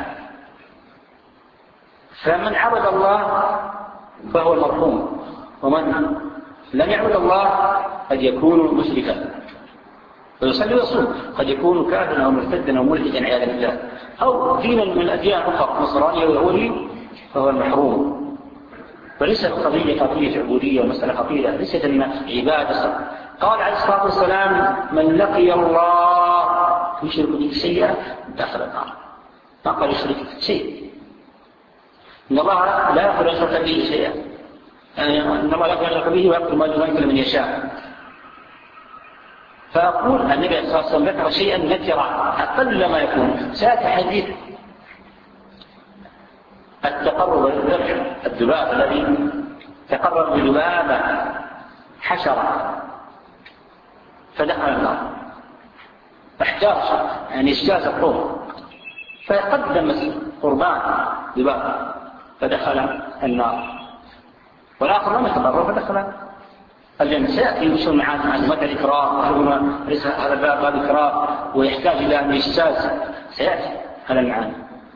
فمن عبد الله فهو المرحوم، ومن لم يعبد الله قد يكون مشركا ويصلي ويصوم، قد يكون كافرا او مرتدا او ملحدا عياذا بالله، او دينا من الاديان الاخرى نصراني ويهودي، فهو المحروم. وليس القضيه قضيه عبوديه ومساله خطيره، ليست عباده. قال عليه الصلاه والسلام من لقي الله يشرك به شيئا دخل النار، ما قال يشرك شيء. ان الله لا يغفر يشرك به شيئا، يعني ان الله لا يغفر به ويغفر ما دون ذلك لمن يشاء. فأقول النبي صلى الله عليه وسلم ذكر شيئا نكرا أقل ما يكون. سأتي حديث التقرب بالذبح، الذباب الذي تقرب بذبابة حشرة فدخل النار، فاحتاج يعني اجتاز الروح، فقدم قربان ذباب فدخل النار، والآخر لم يتضرر فدخل الجنة. سيأتي يمشون معنا عن مدى الإكراه، ليس هذا الباب باب إكراه ويحتاج إلى أن يجتاز، سيأتي هذا المعنى.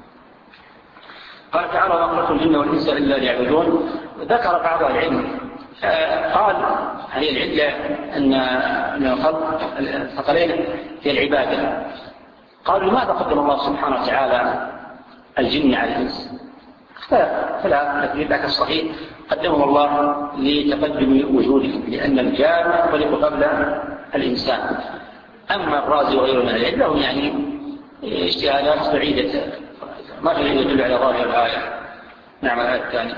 قال تعالى: وما خلقت الجن والإنس إلا ليعبدون. ذكر بعض العلم قال هي العلة أن الخلق الثقلين في العبادة. قالوا: لماذا قدم الله سبحانه وتعالى الجن على الإنس؟ فلا لكن الصحيح قدمه الله لتقدم وجودهم، لأن الجان خلق قبل الإنسان. أما الرازي وغيره من العلم لهم يعني اجتهادات بعيدة ما في يدل على ظاهر الآية. نعم. الآية الثانية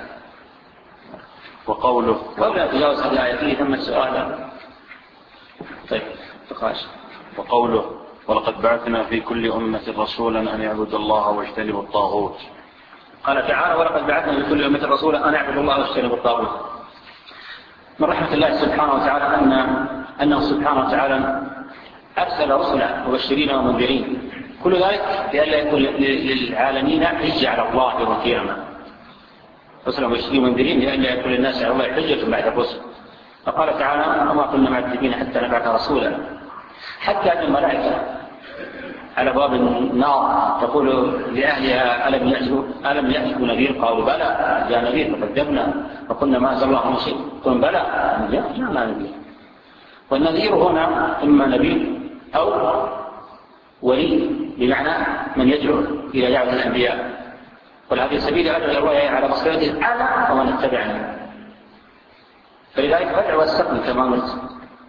وقوله قبل أن تجاوز هذه الآية فيه ثم سؤالا. طيب تقاش. وقوله: ولقد بعثنا في كل أمة رسولا أن يعبدوا الله واجتنبوا الطاغوت. قال تعالى: ولقد بعثنا في كل أمة رسولا أن يعبدوا الله واجتنبوا الطاغوت. من رحمة الله سبحانه وتعالى أن أنه سبحانه وتعالى أرسل رسلا مبشرين ومنذرين، كل ذلك لئلا يكون للعالمين حجة على الله يوم القيامة. رسلا مبشرين ومنذرين لئلا يكون للناس على الله حجة بعد الرسل. فقال تعالى: وما كنا معذبين حتى نبعث رسولا. حتى أن الملائكة على باب النار تقول لأهلها: ألم يأتوا ألم يأتوا نذير؟ قالوا: بلى جاء نذير فكذبنا وقلنا ما أنزل الله من شيء. قالوا: بلى جاء نذير. والنذير هنا إما نبي أو ولي، بمعنى من يدعو إلى دعوة الأنبياء. والهذه سبيل أدعو إلى الله على بصيرته أنا ومن اتبعني. فلذلك فادع واستقم كما قلت.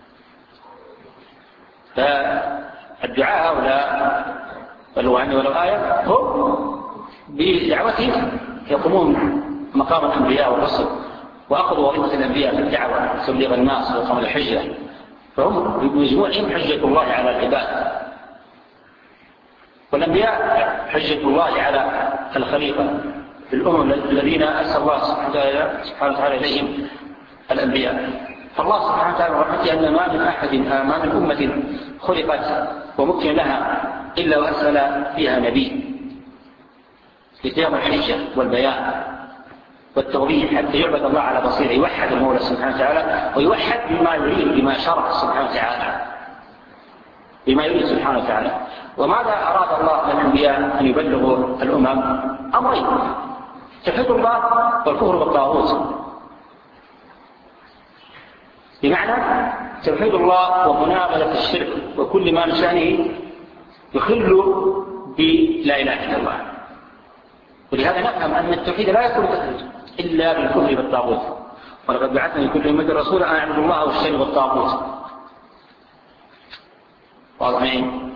فالدعاء هؤلاء بلغوا عني ولو آية هم بدعوتهم يقومون مقام الأنبياء والرسل، وأخذوا وظيفة الأنبياء في الدعوة تبليغ الناس وإقامة الحجة، فهم بمجموعهم حجة الله على العباد. والأنبياء حجة الله على الخليفة في الأمم الذين أرسل الله سبحانه وتعالى إليهم الأنبياء. فالله سبحانه وتعالى رحمته أن ما من أحد ما من أمة خلقت ومكن لها إلا وأرسل فيها نبي لقيام الحجة والبيان والتوضيح حتى يعبد الله على بصيره، يوحد المولى سبحانه وتعالى ويوحد بما يريد بما شرع سبحانه وتعالى بما يريد سبحانه وتعالى. وماذا أراد الله للأنبياء أن يبلغوا الأمم؟ أمرين: توحيد الله والكفر بالطاغوت. بمعنى توحيد الله ومنابذة الشرك وكل ما بشأنه يخل بلا إله إلا الله. ولهذا نفهم أن التوحيد لا يكون إلا بالكفر بالطاغوت. ولقد بعثنا لكل أمة رسولا أن يعبدوا الله واجتنبوا الطاغوت. واضحين؟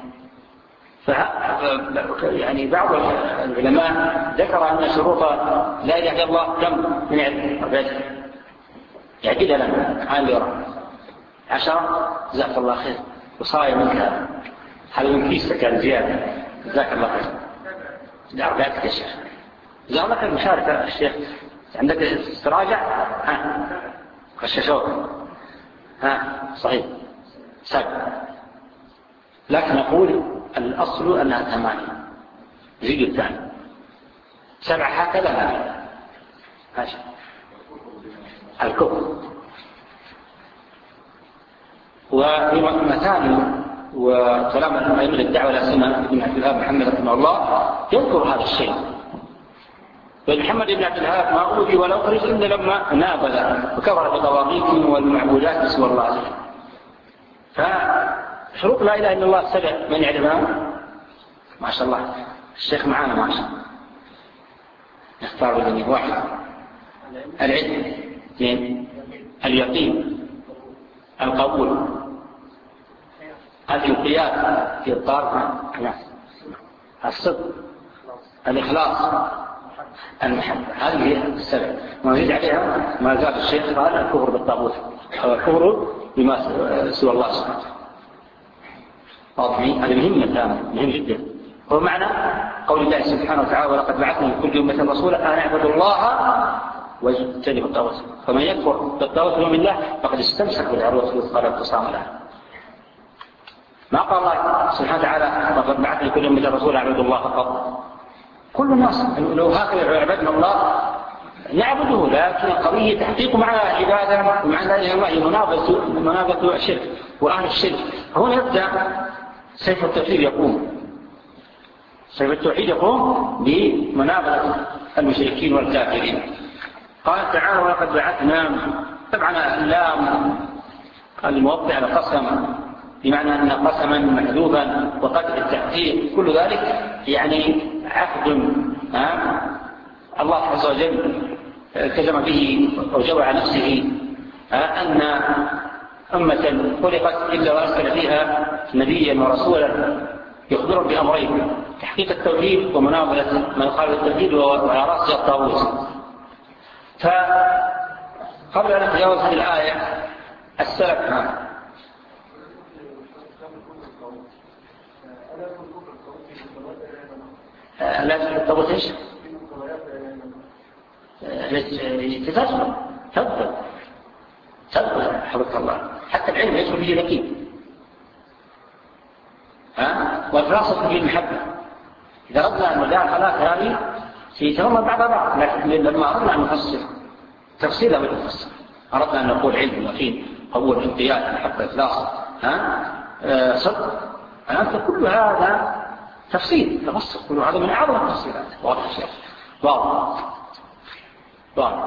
يعني بعض العلماء ذكر أن شروط لا إله إلا الله كم من عدة يعددها لنا عن يرى عشرة. جزاك الله خير. وصايا منك هل من كيسك كان زيادة؟ جزاك الله خير. لأربعتك يا شيخ. جزاك الله خير. مشاركة الشيخ عندك استراجع؟ ها خششوك؟ ها صحيح سبع. لكن نقول الأصل أنها ثمانية زيد الثاني سبع هكذا. ماشي. الكفر ومثاني وكلام أئمة الدعوة لا سيما ابن عبد الوهاب محمد رحمه الله يذكر هذا الشيء. ومحمد بن عبد الوهاب ما أوذي ولا أخرج إلا لما نابذ وكفر بطواغيتهم والمعبودات بسوى الله عليه. فشروط لا إله إلا الله سبع من يعلمها ما شاء الله. الشيخ معانا ما شاء الله. نختار بالجميع. واحد العلم، اثنين اليقين، القبول، الانقياد في الطاعة، الصدق، الإخلاص، المحبة. هذه هي السبع. ما يزيد عليها ما زال الشيخ قال الكفر بالطاغوت أو الكفر بما سوى الله سبحانه وتعالى. واضحين؟ هذا مهم الآن، مهم جدا. هو معنى قول الله سبحانه وتعالى: ولقد بعثنا في كل أمة رسولا أن اعبدوا الله واجتنبوا الطاغوت. فمن يكفر بالطاغوت ومن الله فقد استمسك بالعروة الوثقى لا انفصام لها. ما قال الله سبحانه وتعالى: لقد بعثنا في كل أمة رسولا أن اعبدوا الله فقط. كل الناس لو هكذا عبدنا الله نعبده، لكن القضية تحقيق معنى العبادة ومعنى لا إله إلا الله هي منافسة منافسة الشرك وأهل الشرك. هنا يبدأ سيف التوحيد يقوم سيف التوحيد يقوم بمنابذة المشركين والكافرين. قال تعالى ولقد بعثنا، طبعا اللام الموضع القسم بمعنى أن قسما محذوفا وقدر التحقيق، كل ذلك يعني عقد الله عز وجل التزم به وجب على نفسه أن أمة خلقت إلا وأرسل فيها نبيا ورسولا يخبر بأمرين: تحقيق التوحيد ومناولة من يخالف التوحيد وعلى رأسها الطاغوت. فقبل أن نتجاوز هذه الآية السلف لا تحقيق الطاغوت ايش؟ تتجرب تفضل تفضل حفظك الله. حتى العلم يدخل فيه ذكي ها والراسخ فيه المحبة. إذا أردنا أن المداخلات هذه سيتضمن بعض بعض، لكن لما أردنا أن نفسر تفصيلا ونفسر، أردنا أن نقول علم يقين قبول انقياد محبة إخلاص ها أه صدق أنت كل هذا تفصيل تفسر، كل هذا من أعظم التفصيلات. واضح الشيء واضح واضح.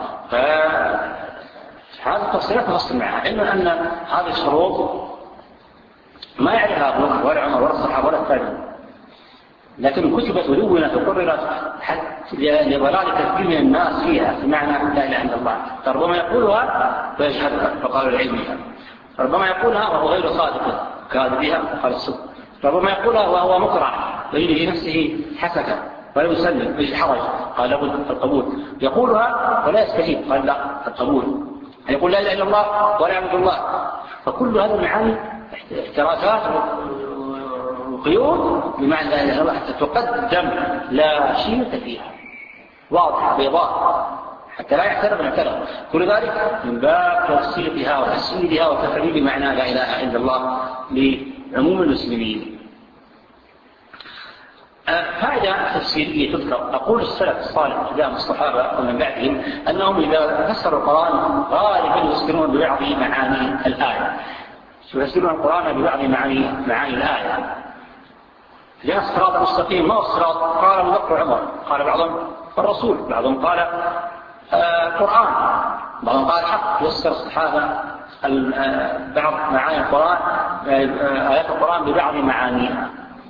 فهذه التفصيلات نفصل معها، علما أن هذه الشروط ما يعرفها أبو بكر ولا عمر ولا الصحابة ولا التابعين، لكن كتبت ودونت وقررت حتى لضلال كثير من الناس فيها بمعنى لا إله إلا الله. فربما يقولها ويشهدها فقالوا العلمها، ربما يقولها وهو غير صادق كاذبها وقال الصدق، ربما يقولها وهو مكره ويجد في نفسه حسكة ولا يسلم ويجد حرج قال لابد القبول، يقولها ولا يستجيب قال لا القبول، يقول لا إله إلا الله ولا يعبد الله. فكل هذا المعاني احترازات وقيود بمعنى لا إله إلا الله حتى تقدم لا شيء فيها واضحة بيضاء حتى لا يحترم الاعتراف. كل ذلك من باب توصيلها وتسويدها وتفعيل معنى لا إله إلا الله لعموم المسلمين. فائدة تفسيرية تذكر. أقول السلف الصالح قدام الصحابة ومن بعدهم أنهم إذا فسروا القرآن غالبا يفسرون ببعض معاني الآية، يفسرون القرآن ببعض معاني معاني الآية. لأن الصراط المستقيم ما هو الصراط؟ قال أبو بكر وعمر، قال بعضهم الرسول، بعضهم قال القرآن، بعضهم قال الحق. يفسر الصحابة بعض معاني القرآن آيات القرآن ببعض معانيها.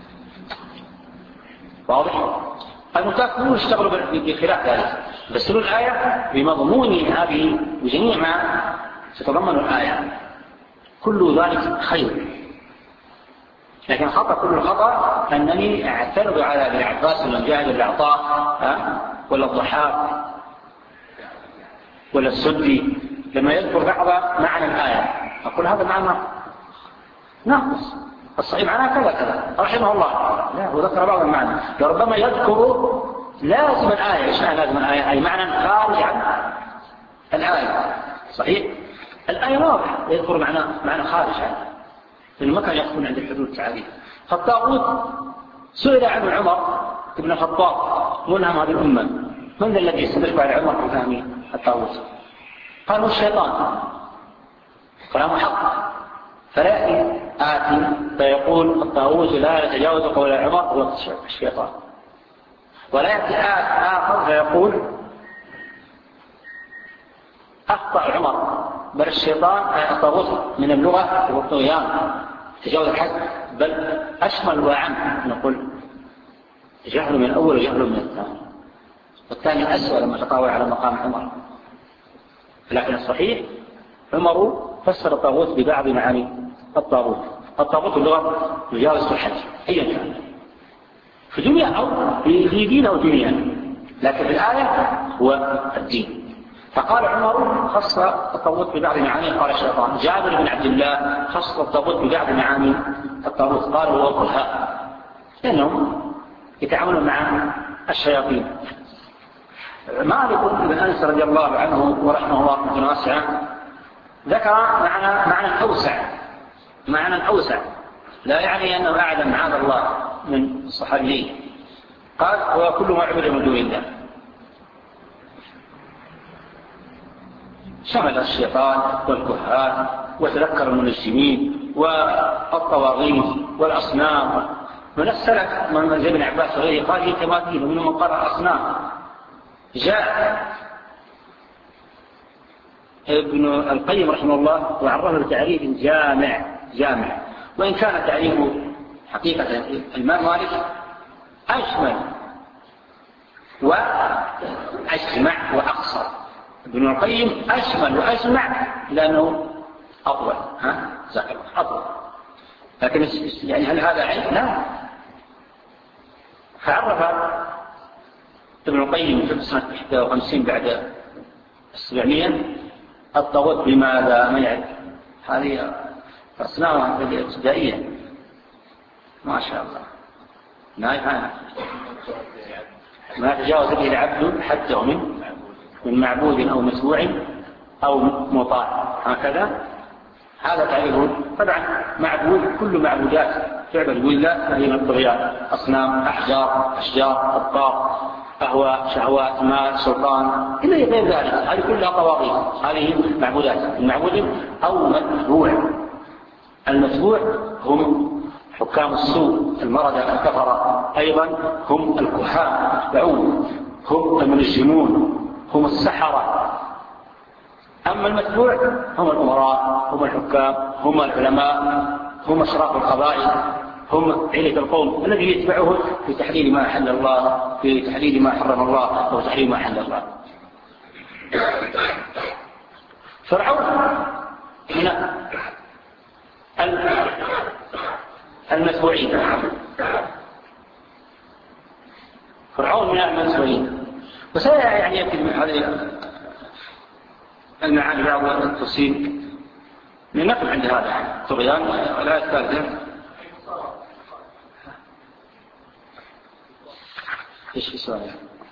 واضح؟ المتأكدون اشتغلوا بخلاف ذلك، بسروا الآية بمضمون هذه وجميع ما تتضمن الآية، كل ذلك خير. لكن خطأ كل الخطأ أنني أعترض على ابن عباس ولا مجاهد ولا عطاء ولا الضحاك ولا السدي لما يذكر بعض معنى الآية، أقول هذا معنى ناقص، الصحيح معناه كذا كذا رحمه الله، لا هو ذكر بعض المعنى. لربما يذكر لازم الآية. إيش معنى لازم الآية؟ أي معنى خارج عن الآية. صحيح الآية واضح يذكر معنى معنى خارج عنه، لأنه ما كان يكون عند الحدود التعريف. فالطاغوت سئل عنه عمر بن الخطاب ملهم هذه الأمة، من ذا الذي يستدرك على عمر في فهم الطاغوت؟ قالوا الشيطان، كلامه حق. فيأتي آتي فيقول الطاغوت لا يتجاوز قول عمر هو الشيطان، ولا يأتي آت آخر فيقول أخطأ عمر، بل الشيطان الطاغوت من اللغة والطغيان تجاوز الحد، بل أشمل وأعم، نقول جهل من الأول وجهل من الثاني، والثاني أسوأ لما تطاول على مقام عمر. لكن الصحيح عمر فسر الطاغوت ببعض معاني الطاغوت. الطاغوت اللغة يجاوز الحد أيا كان في دنيا أو في دين أو دنيا، لكن في الآية هو الدين. فقال عمر خص الطاغوت ببعض معاني، قال الشيطان. جابر بن عبد الله خص الطاغوت ببعض معاني الطاغوت، قال هو الكهان، لأنهم يتعاملون مع الشياطين. مالك بن أنس رضي الله عنه ورحمه الله رحمه واسعة ذكر معنى معنى أوسع، معنى أوسع لا يعني أنه أعلم معاذ الله من الصحابيين. قال هو كل ما عبد من دون الله. شمل الشيطان والكهان وتذكر المنجمين والطواغيت والأصنام. من السلف من زي ابن عباس وغيره قال هي تماثيل، ومنهم من قال أصنام. جاء ابن القيم رحمه الله وعرفه بتعريف جامع جامع وإن كان تعريفه حقيقة الإمام مالك أشمل وأجمع وأقصر. ابن القيم أشمل وأجمع لأنه أطول، ها زاكر أطول، لكن يعني هل هذا علم؟ لا. فعرف ابن القيم في سنة واحد وخمسين بعد السبعمية الطاغوت بماذا؟ ما يعرف. هذه أصنامها الابتدائية ما شاء الله ما يفهم، ما تجاوز به العبد حتى من من معبود أو مسبوع أو مطاع، هكذا هذا تعريفه. طبعا معبود كل معبودات تعبد ولا فهي من الطغيان، أصنام، أحجار، أشجار، أبطار، أهواء، شهوات، مال، سلطان، إلى غير ذلك، هذه كلها طواغيت، هذه معبودات. المعبود أو متبوع. المتبوع هم حكام السوء المردة الكفرة، أيضا هم الكهان يتبعون، هم المنجمون، هم السحرة. أما المتبوع هم الأمراء، هم الحكام، هم العلماء، هم أشراف القبائل، هم عيلة القوم الذي يتبعه في تحليل ما أحل الله، في تحليل ما حرم الله، أو تحليل ما أحل الله. فرعون هنا المتبوعين، فرعون من المتبوعين. وسيعني يأتي من هذه المعاني بعض التفصيل لنقف عند هذا الطغيان. والآية الثالثة ايش في سؤال؟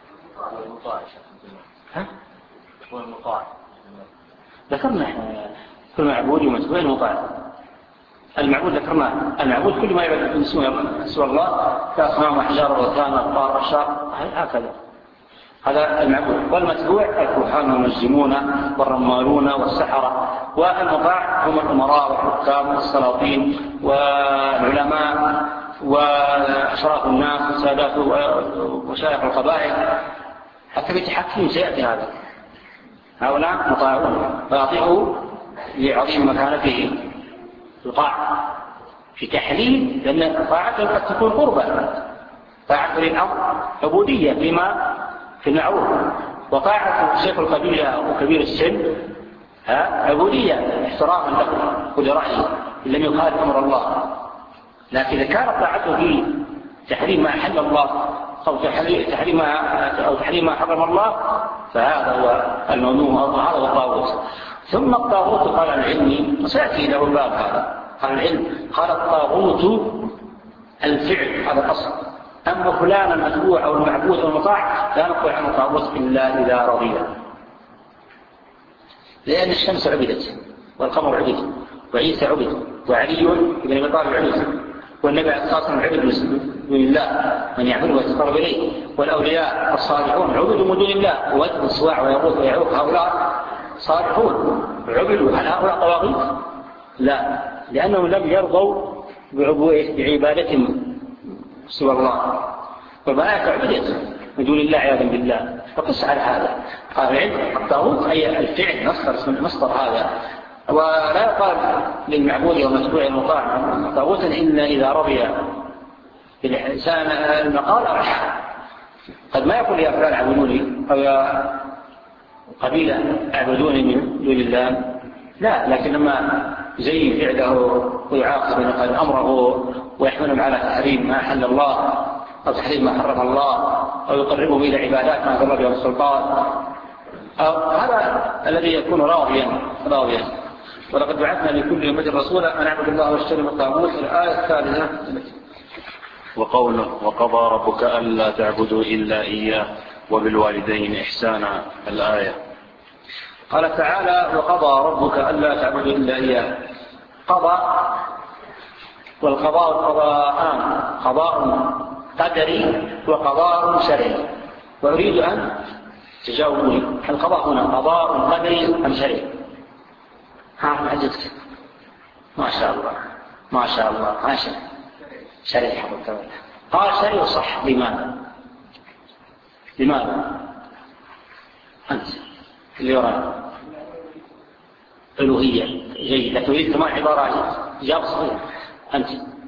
ها؟ هو المطاع. ذكرنا احنا كل معبود ومتبوع المطاع. المعبود ذكرنا المعبود كل ما يعبد من سوى الله كأصنام أحجار وأوثان أبطار أشجار هكذا، هذا المعبود. والمتبوع الكهان والمنجمون والرمالون والسحرة. والمطاع هم الأمراء والحكام والسلاطين والعلماء وأشراف الناس وسادات وشائخ القبائل، حتى بتحكم سيأتي هذا. هؤلاء مطاعون فأطيعوا لعظيم مكانته يطاع في تحليل، لأن طاعته قد تكون قربة. طاعة للأمر عبودية فيما في المعروف، وطاعة الشيخ القبيلة وكبير السن عبودية احتراما له ولرأيه إن لم يخالف أمر الله. لكن إذا كانت طاعته في تحريم ما أحل الله أو تحريم ما أو تحريم ما حرم الله فهذا هو الممنوع، هذا هو الطاغوت. ثم الطاغوت قال العلم، وسيأتي له الباب هذا، قال العلم قال الطاغوت الفعل، هذا الأصل. أما فلان المتبوع أو المعبود أو المطاع لا نقول عنه طاغوت إلا إذا رضي، لأن الشمس عبدت والقمر عبد وعيسى عبد وعلي بن أبي طالب عبد والنبي عليه الصلاة والسلام عبد من دون الله من يعبده ويتقرب إليه، والأولياء الصالحون عبدوا من دون الله، وود والسواع ويغوث ويعوق هؤلاء صالحون عبدوا. هل هؤلاء طواغيت؟ لا، لأنهم لم يرضوا بعبادتهم سوى الله، والملائكة عبدت من دون الله عياذا بالله. فقس على هذا. قال العلم الطاغوت أي الفعل، مصدر مصدر هذا. ولا يقال للمعبود والمتبوع المطاع طاغوتا إلا إذا رضي الإنسان المقال أو الحال. قد ما يقول يا فلان اعبدوني أو يا قبيلة اعبدوني من دون الله، لا، لكن لما زي فعله ويعاقب من أمره ويحملهم على تحريم ما أحل الله أو تحريم ما حرم الله أو يقربهم إلى عبادات ما أقر بها السلطان، أو هذا الذي يكون راضيا راضيا. ولقد بعثنا لكل أمة رسولا أن اعبدوا الله واجتنبوا الطاغوت. الآية الثالثة وقوله وقضى ربك ألا تعبدوا إلا إياه وبالوالدين إحسانا. الآية قال تعالى وقضى ربك ألا تعبدوا إلا إياه. قضى، والقضاء قضاءان، قضاء قدري وقضاء شرعي. وأريد أن تجاوبوني، القضاء هنا قضاء قدري أم شرعي؟ ها عجبت ما شاء الله ما شاء الله ما شاء الله شرعي حفظت الله. قال شرعي صح. لماذا؟ لماذا؟ أنت اللي وراء ألوهية جيد، لكن تريد كمان عبارة إجابة صحيحة. أنت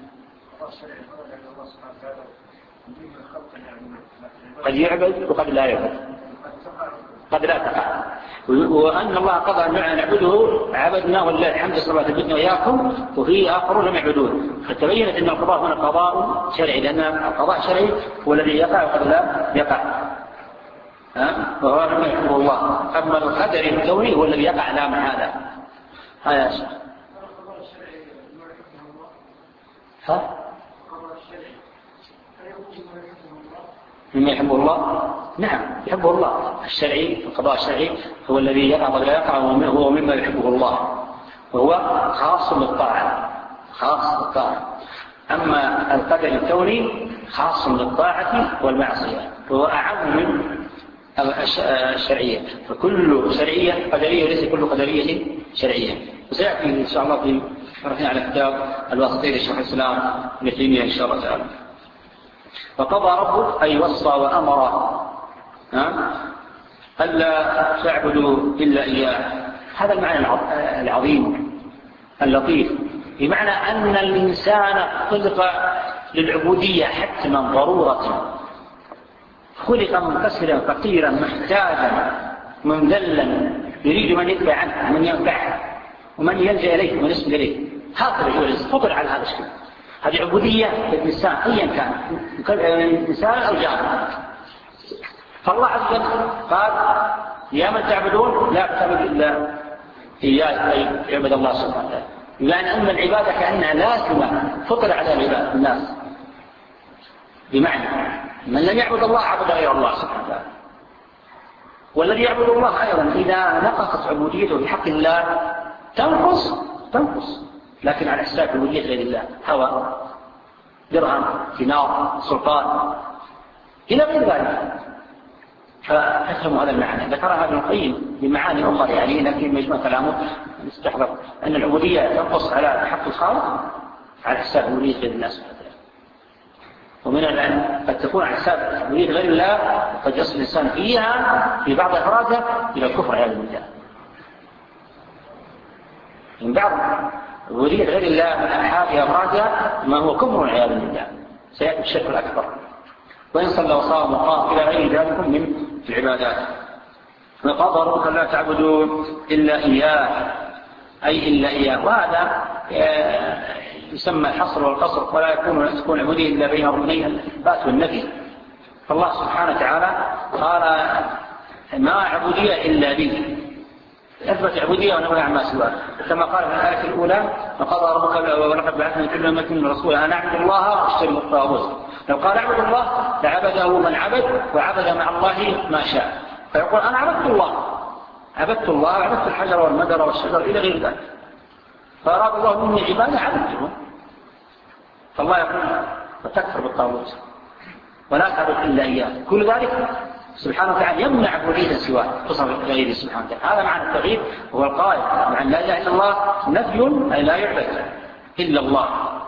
قد يعبد وقد لا يعبد، قد لا تقع، وأن الله قضى أن نعبده عبدنا ولله الحمد صلى الله عليه وسلم وإياكم، وفي آخرون لم يعبدون. فتبينت أن القضاء هنا قضاء شرعي، لأن القضاء الشرعي هو الذي يقع وقد لا يقع، وهو مما يحبه الله. أما القدر الكوني هو الذي يقع لا محالة. هيا شيخ ها مما يحبه الله. نعم يحبه الله. الشرعي القضاء الشرعي هو الذي يقع ولا يقع، وهو مما يحبه الله، وهو خاص بالطاعة، خاص بالطاعة. أما القدر الكوني خاص بالطاعة والمعصية، وهو أعم من الشرعية. فكل شرعية قدرية وليس كل قدرية شرعية. وسيأتي إن شاء الله في مرحلة على كتاب الواسطية للشيخ الإسلام ابن تيمية إن شاء الله تعالى. وقضى ربك أي وصى وأمر ألا تعبدوا إلا إياه. هذا المعنى العظيم اللطيف، بمعنى أن الإنسان خلق للعبودية حتما ضرورة، خلق منكسرا فقيرا محتاجا منذلا، يريد من يتبع عنه ومن ينفعه ومن يلجأ إليه ومن يسجد إليه. هذا الرجل فطر على هذا الشيء. هذه عبودية للإنسان أيا كان، إنسان أو جان. فالله عز وجل قال يا من تعبدون لا تعبد إلا إياه، أي يعبد الله سبحانه وتعالى. لأن أن العبادة كأنها لازمة فطر على العباد الناس، بمعنى من لم يعبد الله عبد غير الله سبحانه وتعالى. والذي يعبد الله أيضا إذا نقصت عبوديته بحق الله تنقص تنقص لكن على حساب عبودية غير الله، هوى، درهم، دينار، سلطان، إلى غير ذلك. فأفهموا هذا المعنى. ذكرها ابن القيم بمعاني أخرى يعني، لكن مجموع كلامه نستحضر أن العبودية تنقص على حق الخالق على حساب عبودية غير الله سبحانه وتعالى. ومن الآن قد تكون على حساب عبودية غير الله، وقد يصل الإنسان فيها في بعض أفرادها إلى الكفر عياذا بالله. من بعض عبودية غير الله من أحد أفرادها ما هو كفر عياذا بالله، سيأتي الشرك الأكبر. وإن صلى وصام وقام إلى غير ذلك من العبادات. وقضى ربك لا تعبدوا إلا إياه أي إلا إياه. وهذا يسمى الحصر والقصر، ولا يكون تكون عبودية إلا بين ركني الإثبات والنفي. فالله سبحانه وتعالى قال ما عبودية إلا لي، أثبت عبودية ونفى عن ما سواه، كما قال في الآية الأولى وقضى ربك ولقد بعثنا من كل أمة من رسول أن اعبدوا الله واجتنبوا الطاغوت. لو قال اعبدوا الله لعبده من عبد وعبد مع الله ما شاء، فيقول أنا عبدت الله عبدت الله عبدت الحجر والمدر والشجر إلى غير ذلك، فأراد الله مني عبادة عبدته. فالله يقول وتكفر بالطاغوت ولا تعبد إلا إياه. كل ذلك سبحانه وتعالى يمنع عبودية سواه تصرف غيره سبحانه وتعالى. هذا معنى التوحيد، وهو القائل معنى لا إله إلا الله نفي أي لا يعبد إلا الله.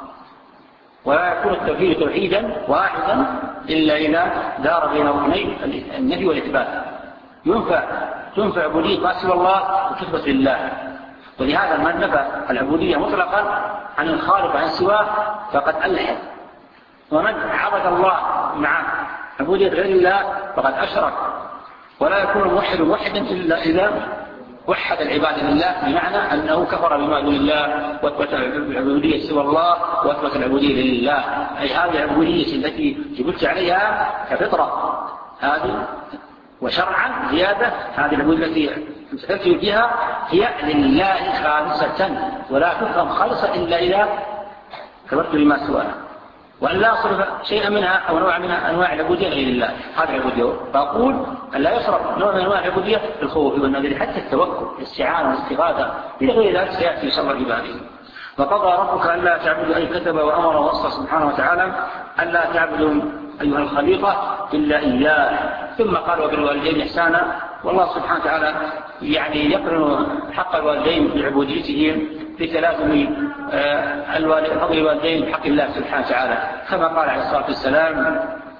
ولا يكون التوحيد توحيدا واحدا إلا إذا دار بين ركني النفي والإثبات. ينفع تنفع عبودية ما سوى الله وتثبت لله. ولهذا من نفى العبودية مطلقا عن الخالق عن سواه فقد ألحد، ومن عبد الله مع عبودية غير الله فقد أشرك. ولا يكون الموحد موحدا إلا إذا وحد العبادة لله، بمعنى أنه كفر بما دون الله وأثبت العبودية سوى الله وأثبت العبودية لله. أي هذه العبودية التي جبلت عليها كفطرة هذه، وشرعا زيادة هذه العبودية التي تلتزم فيها هي لله خالصة، ولا تفهم خالصة إلا إذا كفرت بما سواها، وأن لا يصرف شيئا منها أو نوع منها أنواع العبودية غير الله. هذا العبودية. فأقول أن لا يصرف نوع من أنواع العبودية بالخوف والنذر حتى التوكل الاستعانة والاستغاثة إلى غير ذلك سيأتي إن شاء الله عباده. وقضى ربك ألا تعبدوا أي كتب وأمر ووصى سبحانه وتعالى ألا تعبدوا أيها الخليقة إلا إياه. ثم قال وبالوالدين إحسانا. والله سبحانه وتعالى يعني يقرن حق الوالدين بعبوديتهم بتلازم فضل الوالدين بحق الله سبحانه وتعالى، كما قال عليه الصلاة والسلام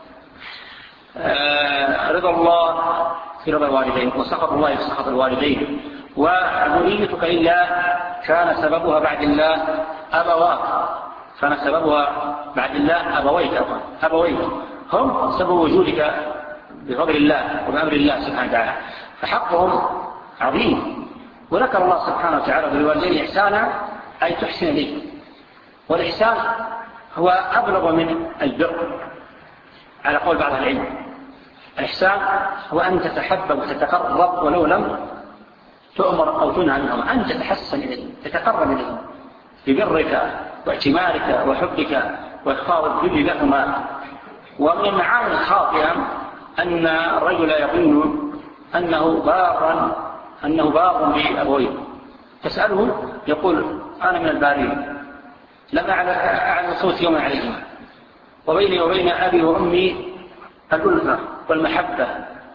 رضا الله في رضا الوالدين وسخط الله في سخط الوالدين، وعبوديتك لله كان سببها بعد الله أبواك، كان سببها بعد الله أبويك أبويك هم سبب وجودك بفضل الله وبأمر الله سبحانه وتعالى، فحقهم عظيم. وذكر الله سبحانه وتعالى بالوالدين إحسانا أي تحسن إليه، والإحسان هو أبلغ من البر على قول بعض العلم. الإحسان هو أن تتحبب وتتقرب ولو لم تؤمر أو تنهى منهم، أن تتحسن إليه تتقرب إليه ببرك واعتمارك وحبك وإخفاض الذل لهما. ومن المعاني الخاطئة أن الرجل يظن أنه بار أنه بار بأبويه، تسأله يقول أنا من البارين لم أعلم صوت يوم عليهما، وبيني وبين أبي وأمي الألفة والمحبة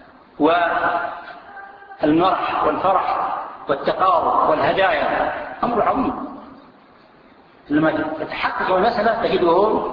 والمرح والفرح والتقارب والهدايا، أمر عظيم. لما تتحقق المسألة تجده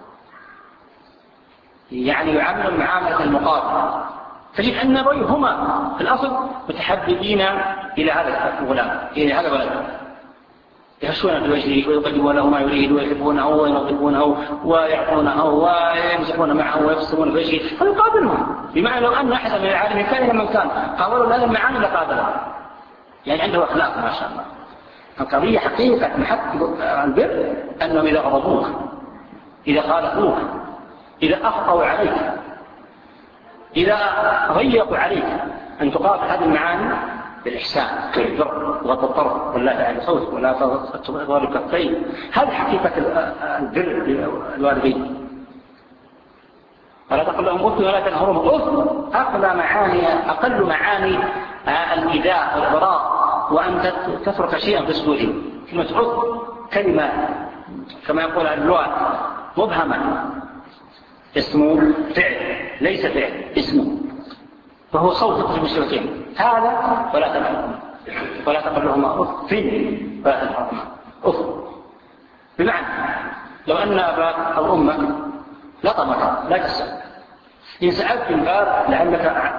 يعني يعامل معاملة المقابل، تجد أن أبويه هما في الأصل متحببين إلى هذا الغلام إلى هذا الولد، يهشون في وجهه ويقدمون له ما يريد ويحبونه وينظفونه ويعطونه ويمزحون معه ويفصلون في وجهه فيقابلهم. بمعنى لو أن أحد من العالمين كان لمن كان قابلوا هذا المعاني لقابلهم، يعني عنده أخلاق ما شاء الله. القضية حقيقة محبة البر أنهم إذا غضبوك إذا خالفوك إذا أخطأوا عليك إذا ضيقوا عليك أن تقابل هذه المعاني بالإحسان بالبر وغض الطرف ولا تعالى صوت ولا تضرب كفين. هذه حقيقة البر للوالدين. ولا تقل لهم أف ولا تنهرهم أف، أقل معاني أقل معاني الإيذاء والإضرار وأن تترك شيئا في صدورهم. كلمة أف كلمة كما يقول اللغة مبهمة، اسمه فعل ليس فعل اسمه، فهو صوت تخرج من الشفتين. هذا ولا تنهرهما ولا تقل لهما أف ولا تنهرهما أف، بمعنى لو أن أباك أو أمك لطمك لا تسأل، إن سألت من باب لعلك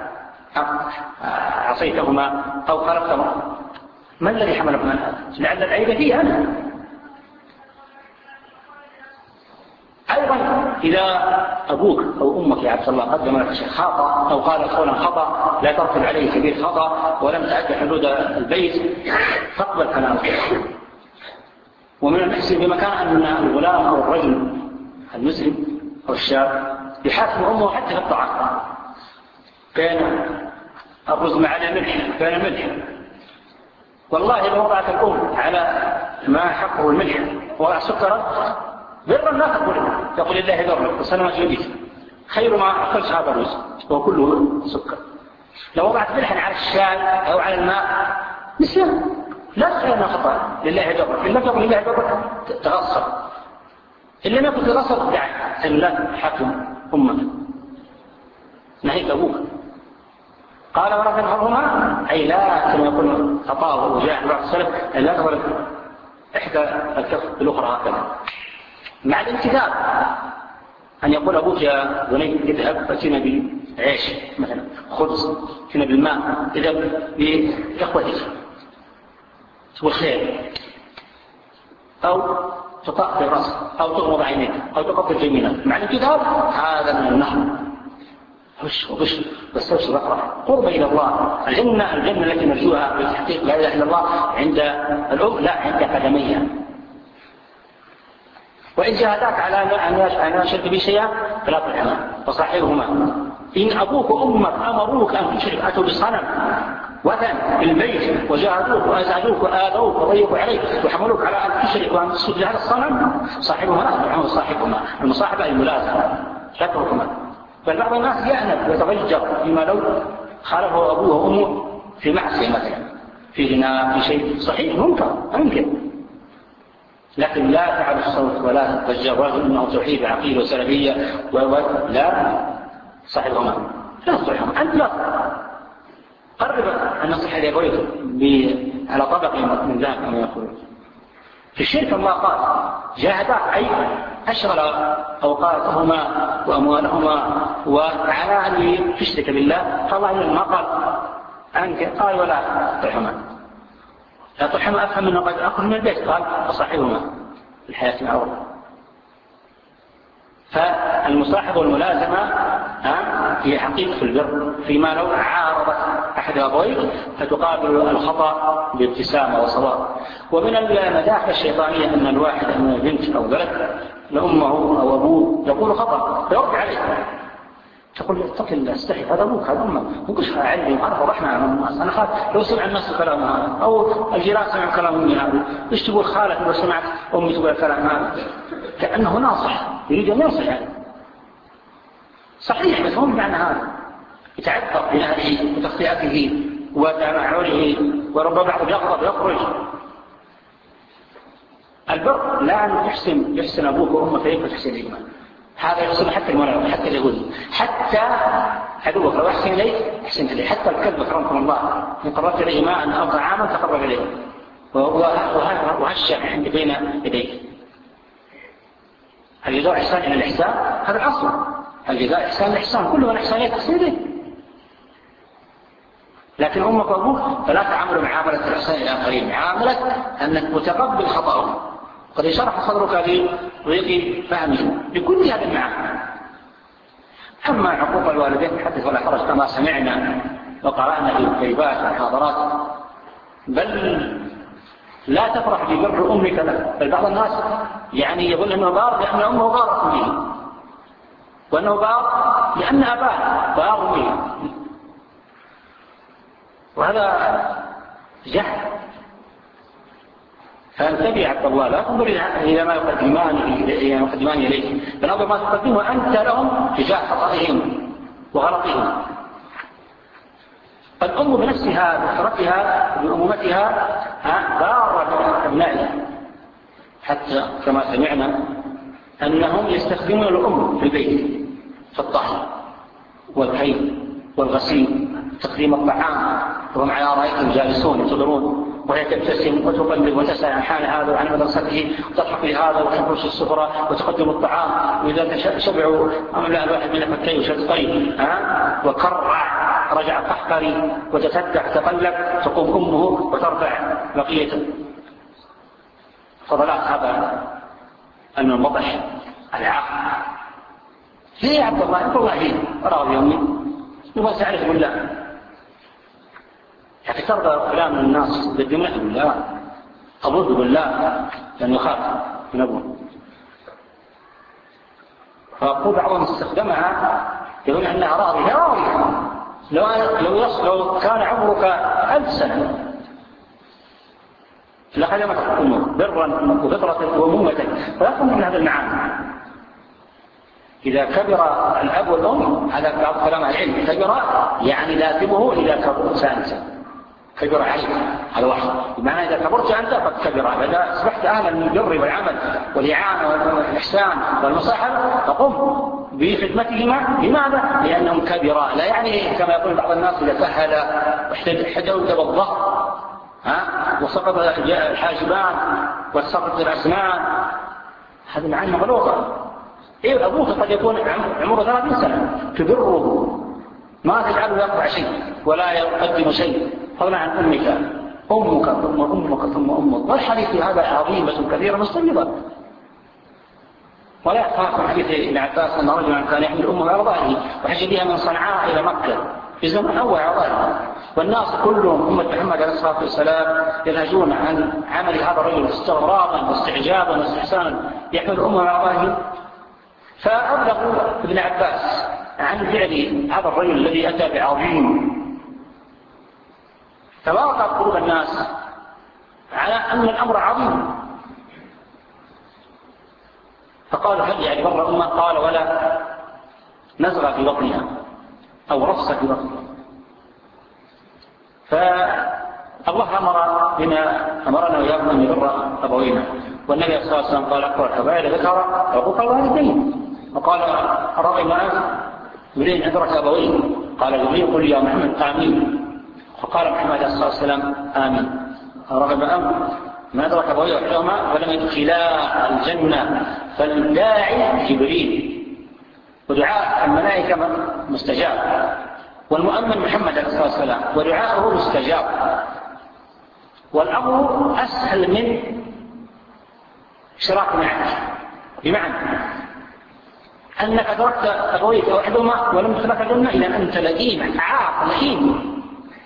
عصيتهما أو خالفتهما، ما الذي حملكم عن هذا؟ لعل العيب فيه أنا. أيضا إذا أبوك أو أمك يا عبد الله قدم لك شيء خطأ أو قال قولا خطأ لا ترتب عليه كبير خطأ ولم تعد حدود البيت فاقبل كلامه. ومن المحسن بمكان أن الغلام أو الرجل المسلم أو الشاب يحاكم أمه حتى في الطعام، كان الرز مع الملح كان الملح، والله لو وضعت الأم على ما حقه الملح وضع سكرا برا لا تقول تقول الله برا وسلامة جديد خير ما أخلص هذا الرز وكله سكر. لو وضعت ملحا على الشاي أو على الماء نسيان لا تخير ما خطأ لله برا، إن لم تقل لله برا تغصر، إن لم يكن تغصر دعك أن لا حكم أمك نهيك أبوك. قال ولا تنهرهما أي لا كما يقول خطأه وجاء بعض السلف لا تقول إحدى الكف الأخرى هكذا مع الامتثال، أن يقول أبوك يا بني اذهب فاتنا بعيش مثلا خبز فينا بالماء اذهب بإخوتك والخير، أو تطأطي الرأس أو تغمض عينيك أو تقفل جميلك مع الامتثال. هذا من النهر هش وبش بس بقرأ قرب إلى الله. الجنة الجنة التي نرجوها بتحقيق لا إله إلا الله عند الأم لا عند قدميها. وإن جاهداك على أن يشرك بي شيئا فلا تطعهما وصاحبهما. إن أبوك وأمك أمروك أن تشرك أتوا بصنم وثن في البيت وجاهدوك وأزعجوك وآذوك وضيقوا عليك وحملوك على أن تشرك وأن تسجد هذا الصنم صاحبهما لا تطعهما وصاحبهما. المصاحبة الملازمة لا تتركهما. بل بعض الناس يأنف ويتضجر فيما لو خالفه أبوه وأمه في معصية مثلا في جناح في شيء صحيح ممكن ممكن لكن لا تعب الصوت ولا تتجرد انه توحيد عقيده وسلفيه ولا صاحبهما لا تصلحهما. انت لا قرب ان نصح لابويك على طبق من ذهب كما يقولون. في الشرك الله قال جاهداك اي اشغل اوقاتهما واموالهما وعلى ان تشرك بالله، فالله ما قال عنك قال ولا تطعهما. لا تطعهما افهم انه قد اخذ من البيت، قال اصاحبهما في الحياه معروفه. فالمصاحبه والملازمه هي حقيقه البر، فيما لو عارضت احد ابويك فتقابل الخطا بابتسامه وصواب. ومن المداخل الشيطانيه ان الواحد من بنت او ولد لامه او ابوه يقول خطا فيرد عليه، تقول اتق الله استحي، هذا ابوك هذا امك، وقش علم عرف رحمه عن الناس، انا خاف لو سمع الناس الكلام هذا او الجيران سمعوا كلام امي هذا، ايش تقول خالك لو سمعت امي تقول الكلام هذا؟ كانه ناصح يريد ان ينصح يعني. صحيح، بس هم معنى هذا يتعذر بنهره وتخطئته وتمعره، ورب بعض يغضب يخرج. البر لا أن يحسن يحسن أبوك وأمك كيف تحسن الإيمان، هذا يحسن حتى المنافق حتى اليهودي حتى عدوك لو أحسن إليك أحسن إليه، حتى الكلب أكرمكم الله إن قربت إليه ماء أو طعاما تقرب إليه وهشة عند بين يديك. الجزاء إحسان إلى الإحسان هذا الأصل، الجزاء إحسان الإحسان، كل من إحسان إليك تحسن إليه. لكن أمك وأبوك فلا تعامل معاملة الإحسان إلى الآخرين، معاملة أنك متقبل خطأهم قد يشرح صدرك بضيق فهمه بكل هذه المعاني. أما عقوق الوالدين حدث ولا حرج كما سمعنا وقرأنا في الكتيبات والمحاضرات، بل لا تفرح ببر أمك لك، بل بعض الناس يعني يقول أنه بار لأن أمه بارت به، وأنه بار لأن أباه بار به، وهذا جهل. فانتبه يا عبد الله، لا تنظر إلى ما يقدمان إلى ما يقدمان إليك، بل أنظر ما تقدمه أنت لهم تجاه خطئهم وغلطهم. الأم بنفسها بأسرتها بأمومتها بارة أبنائها، حتى كما سمعنا أنهم يستخدمون الأم في البيت في الطهي والكيل والغسيل تقديم الطعام، وهم على رأيتهم جالسون ينتظرون وهي تبتسم وتقلب وتسأل عن حال هذا وعن مدرسته وتضحك لهذا وتفرش السفرة وتقدم الطعام، وإذا شبعوا أملا الواحد من فكي وشدقين وكرع رجع قحقري وتتبع تقلب، تقوم أمه وترفع بقية فضلات هذا المنبطح العاق. ليه يا عبد الله؟ عبد الله هي راضي أمي وما تعرف بالله، يعني ترضى كلام الناس بالدماء بالله أضد بالله لأن يخاف من أبوه. فأقول بعضهم استخدمها يقول أنها راضية راضية لو, لو, لو كان عمرك ألف سنة لخدمت أمك برا وفطرة وأمومتك، فلا تكون من هذا المعاني. إذا كبر الأب والأم هذا بعض كلام العلم، كبر يعني لازمه إذا كبرت أنت كبر عليك، هذا واحد بمعنى إذا كبرت أنت قد كبر، إذا أصبحت أهلا للبر والعمل والإعانة والإحسان والمصاحبة فقم بخدمتهما. لماذا؟ لأنهم كبرا، لا يعني كما يقول بعض الناس إذا كهل واحتدوا بالظهر ها وسقط الحاجبان وسقط الأسنان، هذه معاني مغلوطة. إيه أبوك قد يكون عمره ثلاثين سنة تبره ما تجعله يقطع شيء ولا يقدم شيء، فضلا عن أمك أمك ثم أمك ثم أمك. والحديث هذا عظيمة كثيرة مستمرة، ولا يخاف من حديث ابن عباس أن رجلا كان يحمل أمه على ظهره وحج بها من صنعاء إلى مكة في زمن أول على ظهره، والناس كلهم أمة محمد عليه الصلاة والسلام ينهجون عن عمل هذا الرجل استغرابا واستعجابا واستحسانا يحمل أمه على ظهره. فأبلغوا ابن عباس عن فعل هذا الرجل الذي أتى بعظيم، فواقع قلوب الناس على أن الأمر عظيم، فقالوا هل يعني بر أمه؟ قال ولا نزغ في بطنها أو رفص في بطنها. فالله أمر بما أمرنا وياكم أن يبر أبوينا، والنبي صلى الله عليه وسلم قال أكبر الكبائر ذكر عقوق الوالدين، وقال رغم أنف يريد عذرة أبويه، قال جبريل قل يا محمد آمين، فقال محمد صلى الله عليه وسلم آمين. رغم أنف ما أدرك أبويه وحدهما ولم يدخلا الجنة، فالداعي جبريل ودعاء الملائكة مستجاب، والمؤمن محمد صلى الله عليه وسلم ودعاءه مستجاب. والأمر أسهل من اشتراك معك، بمعنى أنك أدركت أبويك وحدهما ولم تدخلك الجنة إذا أنت لئيم عاق لئيم.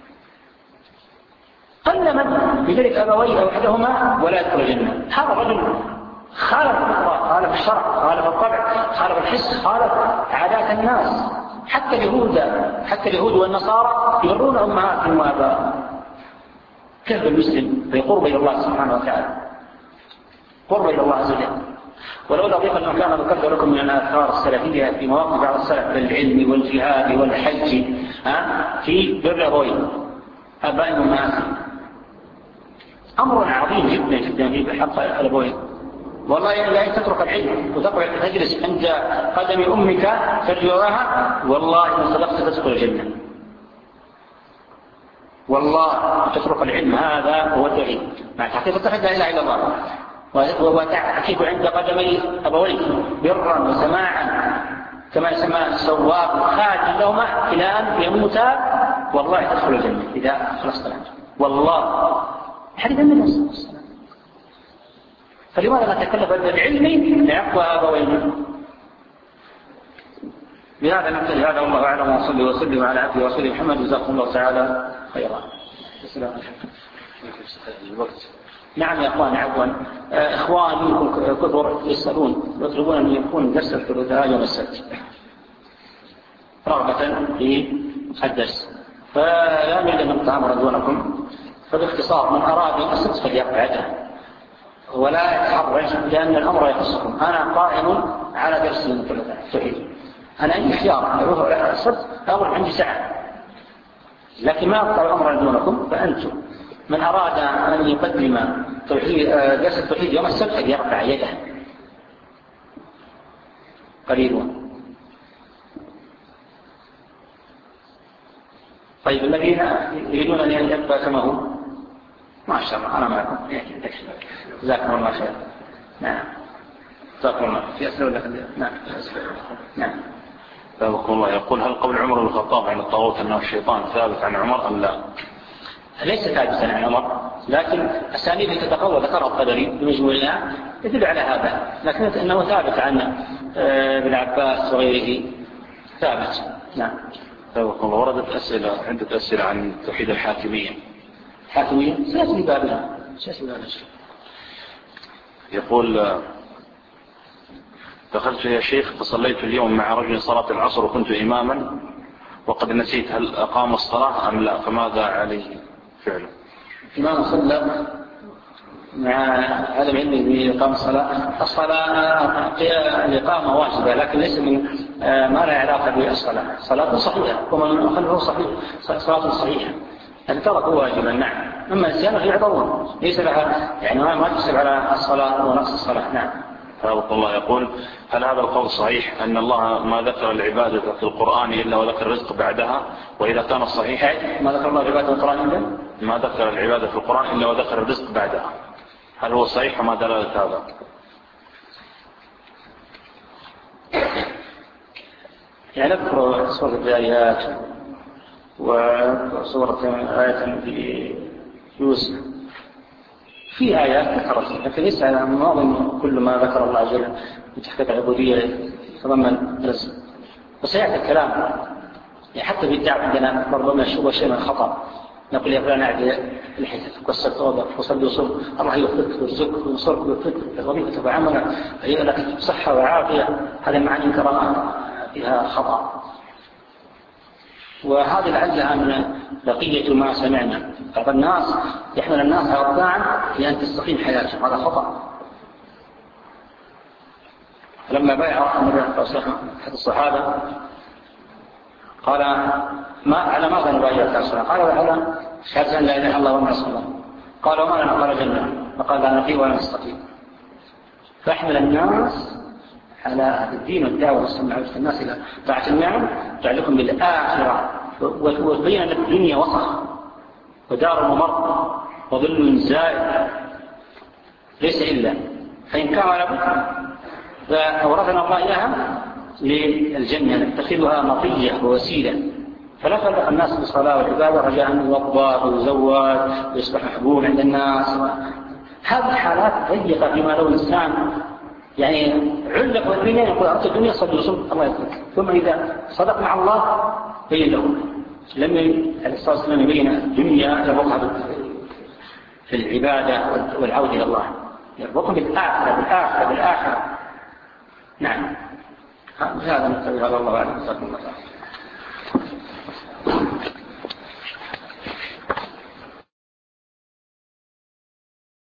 قل من بذلك أبويه أو أحدهما ولا يدخل الجنة. هذا رجل خالف الفطرة، خالف الشرع، خالف الطبع، خالف الحس، خالف عادات الناس. حتى اليهود حتى اليهود والنصارى يرون أمهاتهم وآبائهم. كيف المسلم بقرب إلى الله سبحانه وتعالى، قرب إلى الله عز وجل. ولو ضيق أنه كان ذكرت لكم من الآثار السلفية في مواقف بعض السلف بالعلم والجهاد والحج في بر أبويه آبائهم وأمهاتهم، أمر عظيم جدا جدا في حق الأبوين. والله لا تترك العلم وتقعد تجلس عند قدم أمك ترجوها، والله إن صدقت تدخل الجنة. والله تترك العلم هذا هو التوحيد مع تحقيق لا إله إلا الله، وتعكف عند قدمي أبويك برا وسماعا كما يسمى السواق خادم لهما إلى أن يموتا، والله تدخل الجنة إذا خلصت العلم. والله حديث النبي صلى الله عليه وسلم. فلماذا نتكلف بالعلم ليقوى أبوينا؟ بهذا نبتدي. هذا والله أعلم، وصلي وسلم على عبده ورسوله محمد، جزاكم الله تعالى خيرا. السلام عليكم. نعم يا أخوان، عفوا إخواني كثر يسألون يطلبون أن يكون درس الثلاثاء يوم السبت رغبة في الدرس، فلا نريد أن نتعامل دونكم. فباختصار من أراد يوم السبت فليقعده ولا يتحرج، لأن الأمر يخصكم. أنا قائم على درس التوحيد، أنا عندي خيار أروح على السبت أقول عندي ساعة، لكن ما أقطع الأمر دونكم. فأنتم من أراد أن يقدم درس التوحيد يوم السبت فليرفع يده قريبون. طيب الذين يريدون أن يبقى كما هو ما شاء الله أنا معكم، جزاكم الله خير. نعم جزاكم الله. في أسئلة ولا نعم نعم جزاكم الله. يقول هل قول عمر بن الخطاب عن الطاغوت أنه الشيطان ثابت عن عمر أم لا؟ ليس ثابتا عن عمر، لكن أسانيد تتقوى ذكرها الطبري بمجموعها يدل على هذا، لكن أنه ثابت عن ابن عباس وغيره ثابت. نعم جزاكم الله. وردت أسئلة عدة أسئلة عن توحيد الحاكمية. حاكمية سيأتي بابها سيأتي بابها. يقول دخلت يا شيخ فصليت اليوم مع رجل صلاة العصر وكنت إماما وقد نسيت هل أقام الصلاة أم لا، فماذا عليه فعله؟ إمام صلى مع عدم علمه بإقام الصلاة. الصلاة الإقامة واجبة، لكن ليس من ما لا علاقة بالصلاة. صلاة صحيحة ومن خلفه صحيح صلاة صحيحة، أن ترك واجبا. نعم. أما النسيان فيعذرون، ليس لها يعني ما تحسب على الصلاة ونقص الصلاة. نعم. فأبقى الله يقول هل هذا القول صحيح أن الله ما ذكر العبادة في القرآن إلا وذكر الرزق بعدها؟ وإذا كان الصحيح ما ذكر الله العبادة في القرآن إلا ما ذكر العبادة في القرآن إلا وذكر الرزق بعدها، هل هو صحيح وما دلالة هذا؟ يعني نذكر سورة الجاريات وسورة آية في يوسف، في آيات ذكرت، لكن ليس على معظم كل ما ذكر الله عز وجل من تحقيق العبودية يتضمن رزق. وسيأتي الكلام يعني حتى في الدعوة عندنا ربما يشوف شيء من خطأ، نقول يا فلان اعد الحديث وكسر توضأ وصلي وصوم، الله يوفقك ويرزقك وينصرك ويوفقك وظيفتك وعملك هي لك صحة وعافية. هذه معاني كرامات فيها خطأ، وهذه لعلها من بقية ما سمعنا. بعض الناس يحمل الناس على الطاعة لأن تستقيم حياتهم، هذا خطأ. لما بايع النبي صلى الله عليه وسلم أحد الصحابة قال ما على ماذا نبايعك يا رسول الله؟ قال على شهادة أن لا إله إلا الله وأن رسول الله. قال وما لنا؟ قال جنة. فقال لا نقي ولا نستقيم. فاحمل الناس على الدين والدعوة والسمع الناس إلى طاعة النعم تعلقهم بالآخرة، وتبين أن الدنيا وسخ ودار ممر وظل زائد ليس إلا، فإن كان لابد فأورثنا الله إياها للجنة نتخذها مطية ووسيلة، فلا تلقى الناس بالصلاة والعبادة رجاء أن يوضع ويزوج ويصبح محبوب عند الناس. هذه حالات ضيقة فيما لو إنسان يعني علق والدنيا يقول أردت الدنيا صدق وصدق الله يترك، ثم إذا صدق مع الله بين له لم عليه الصلاة والسلام يبين الدنيا يربطها في العبادة والعودة إلى الله، يربطها بالآخرة بالآخرة بالآخرة. نعم هذا نتبع الله أعلم.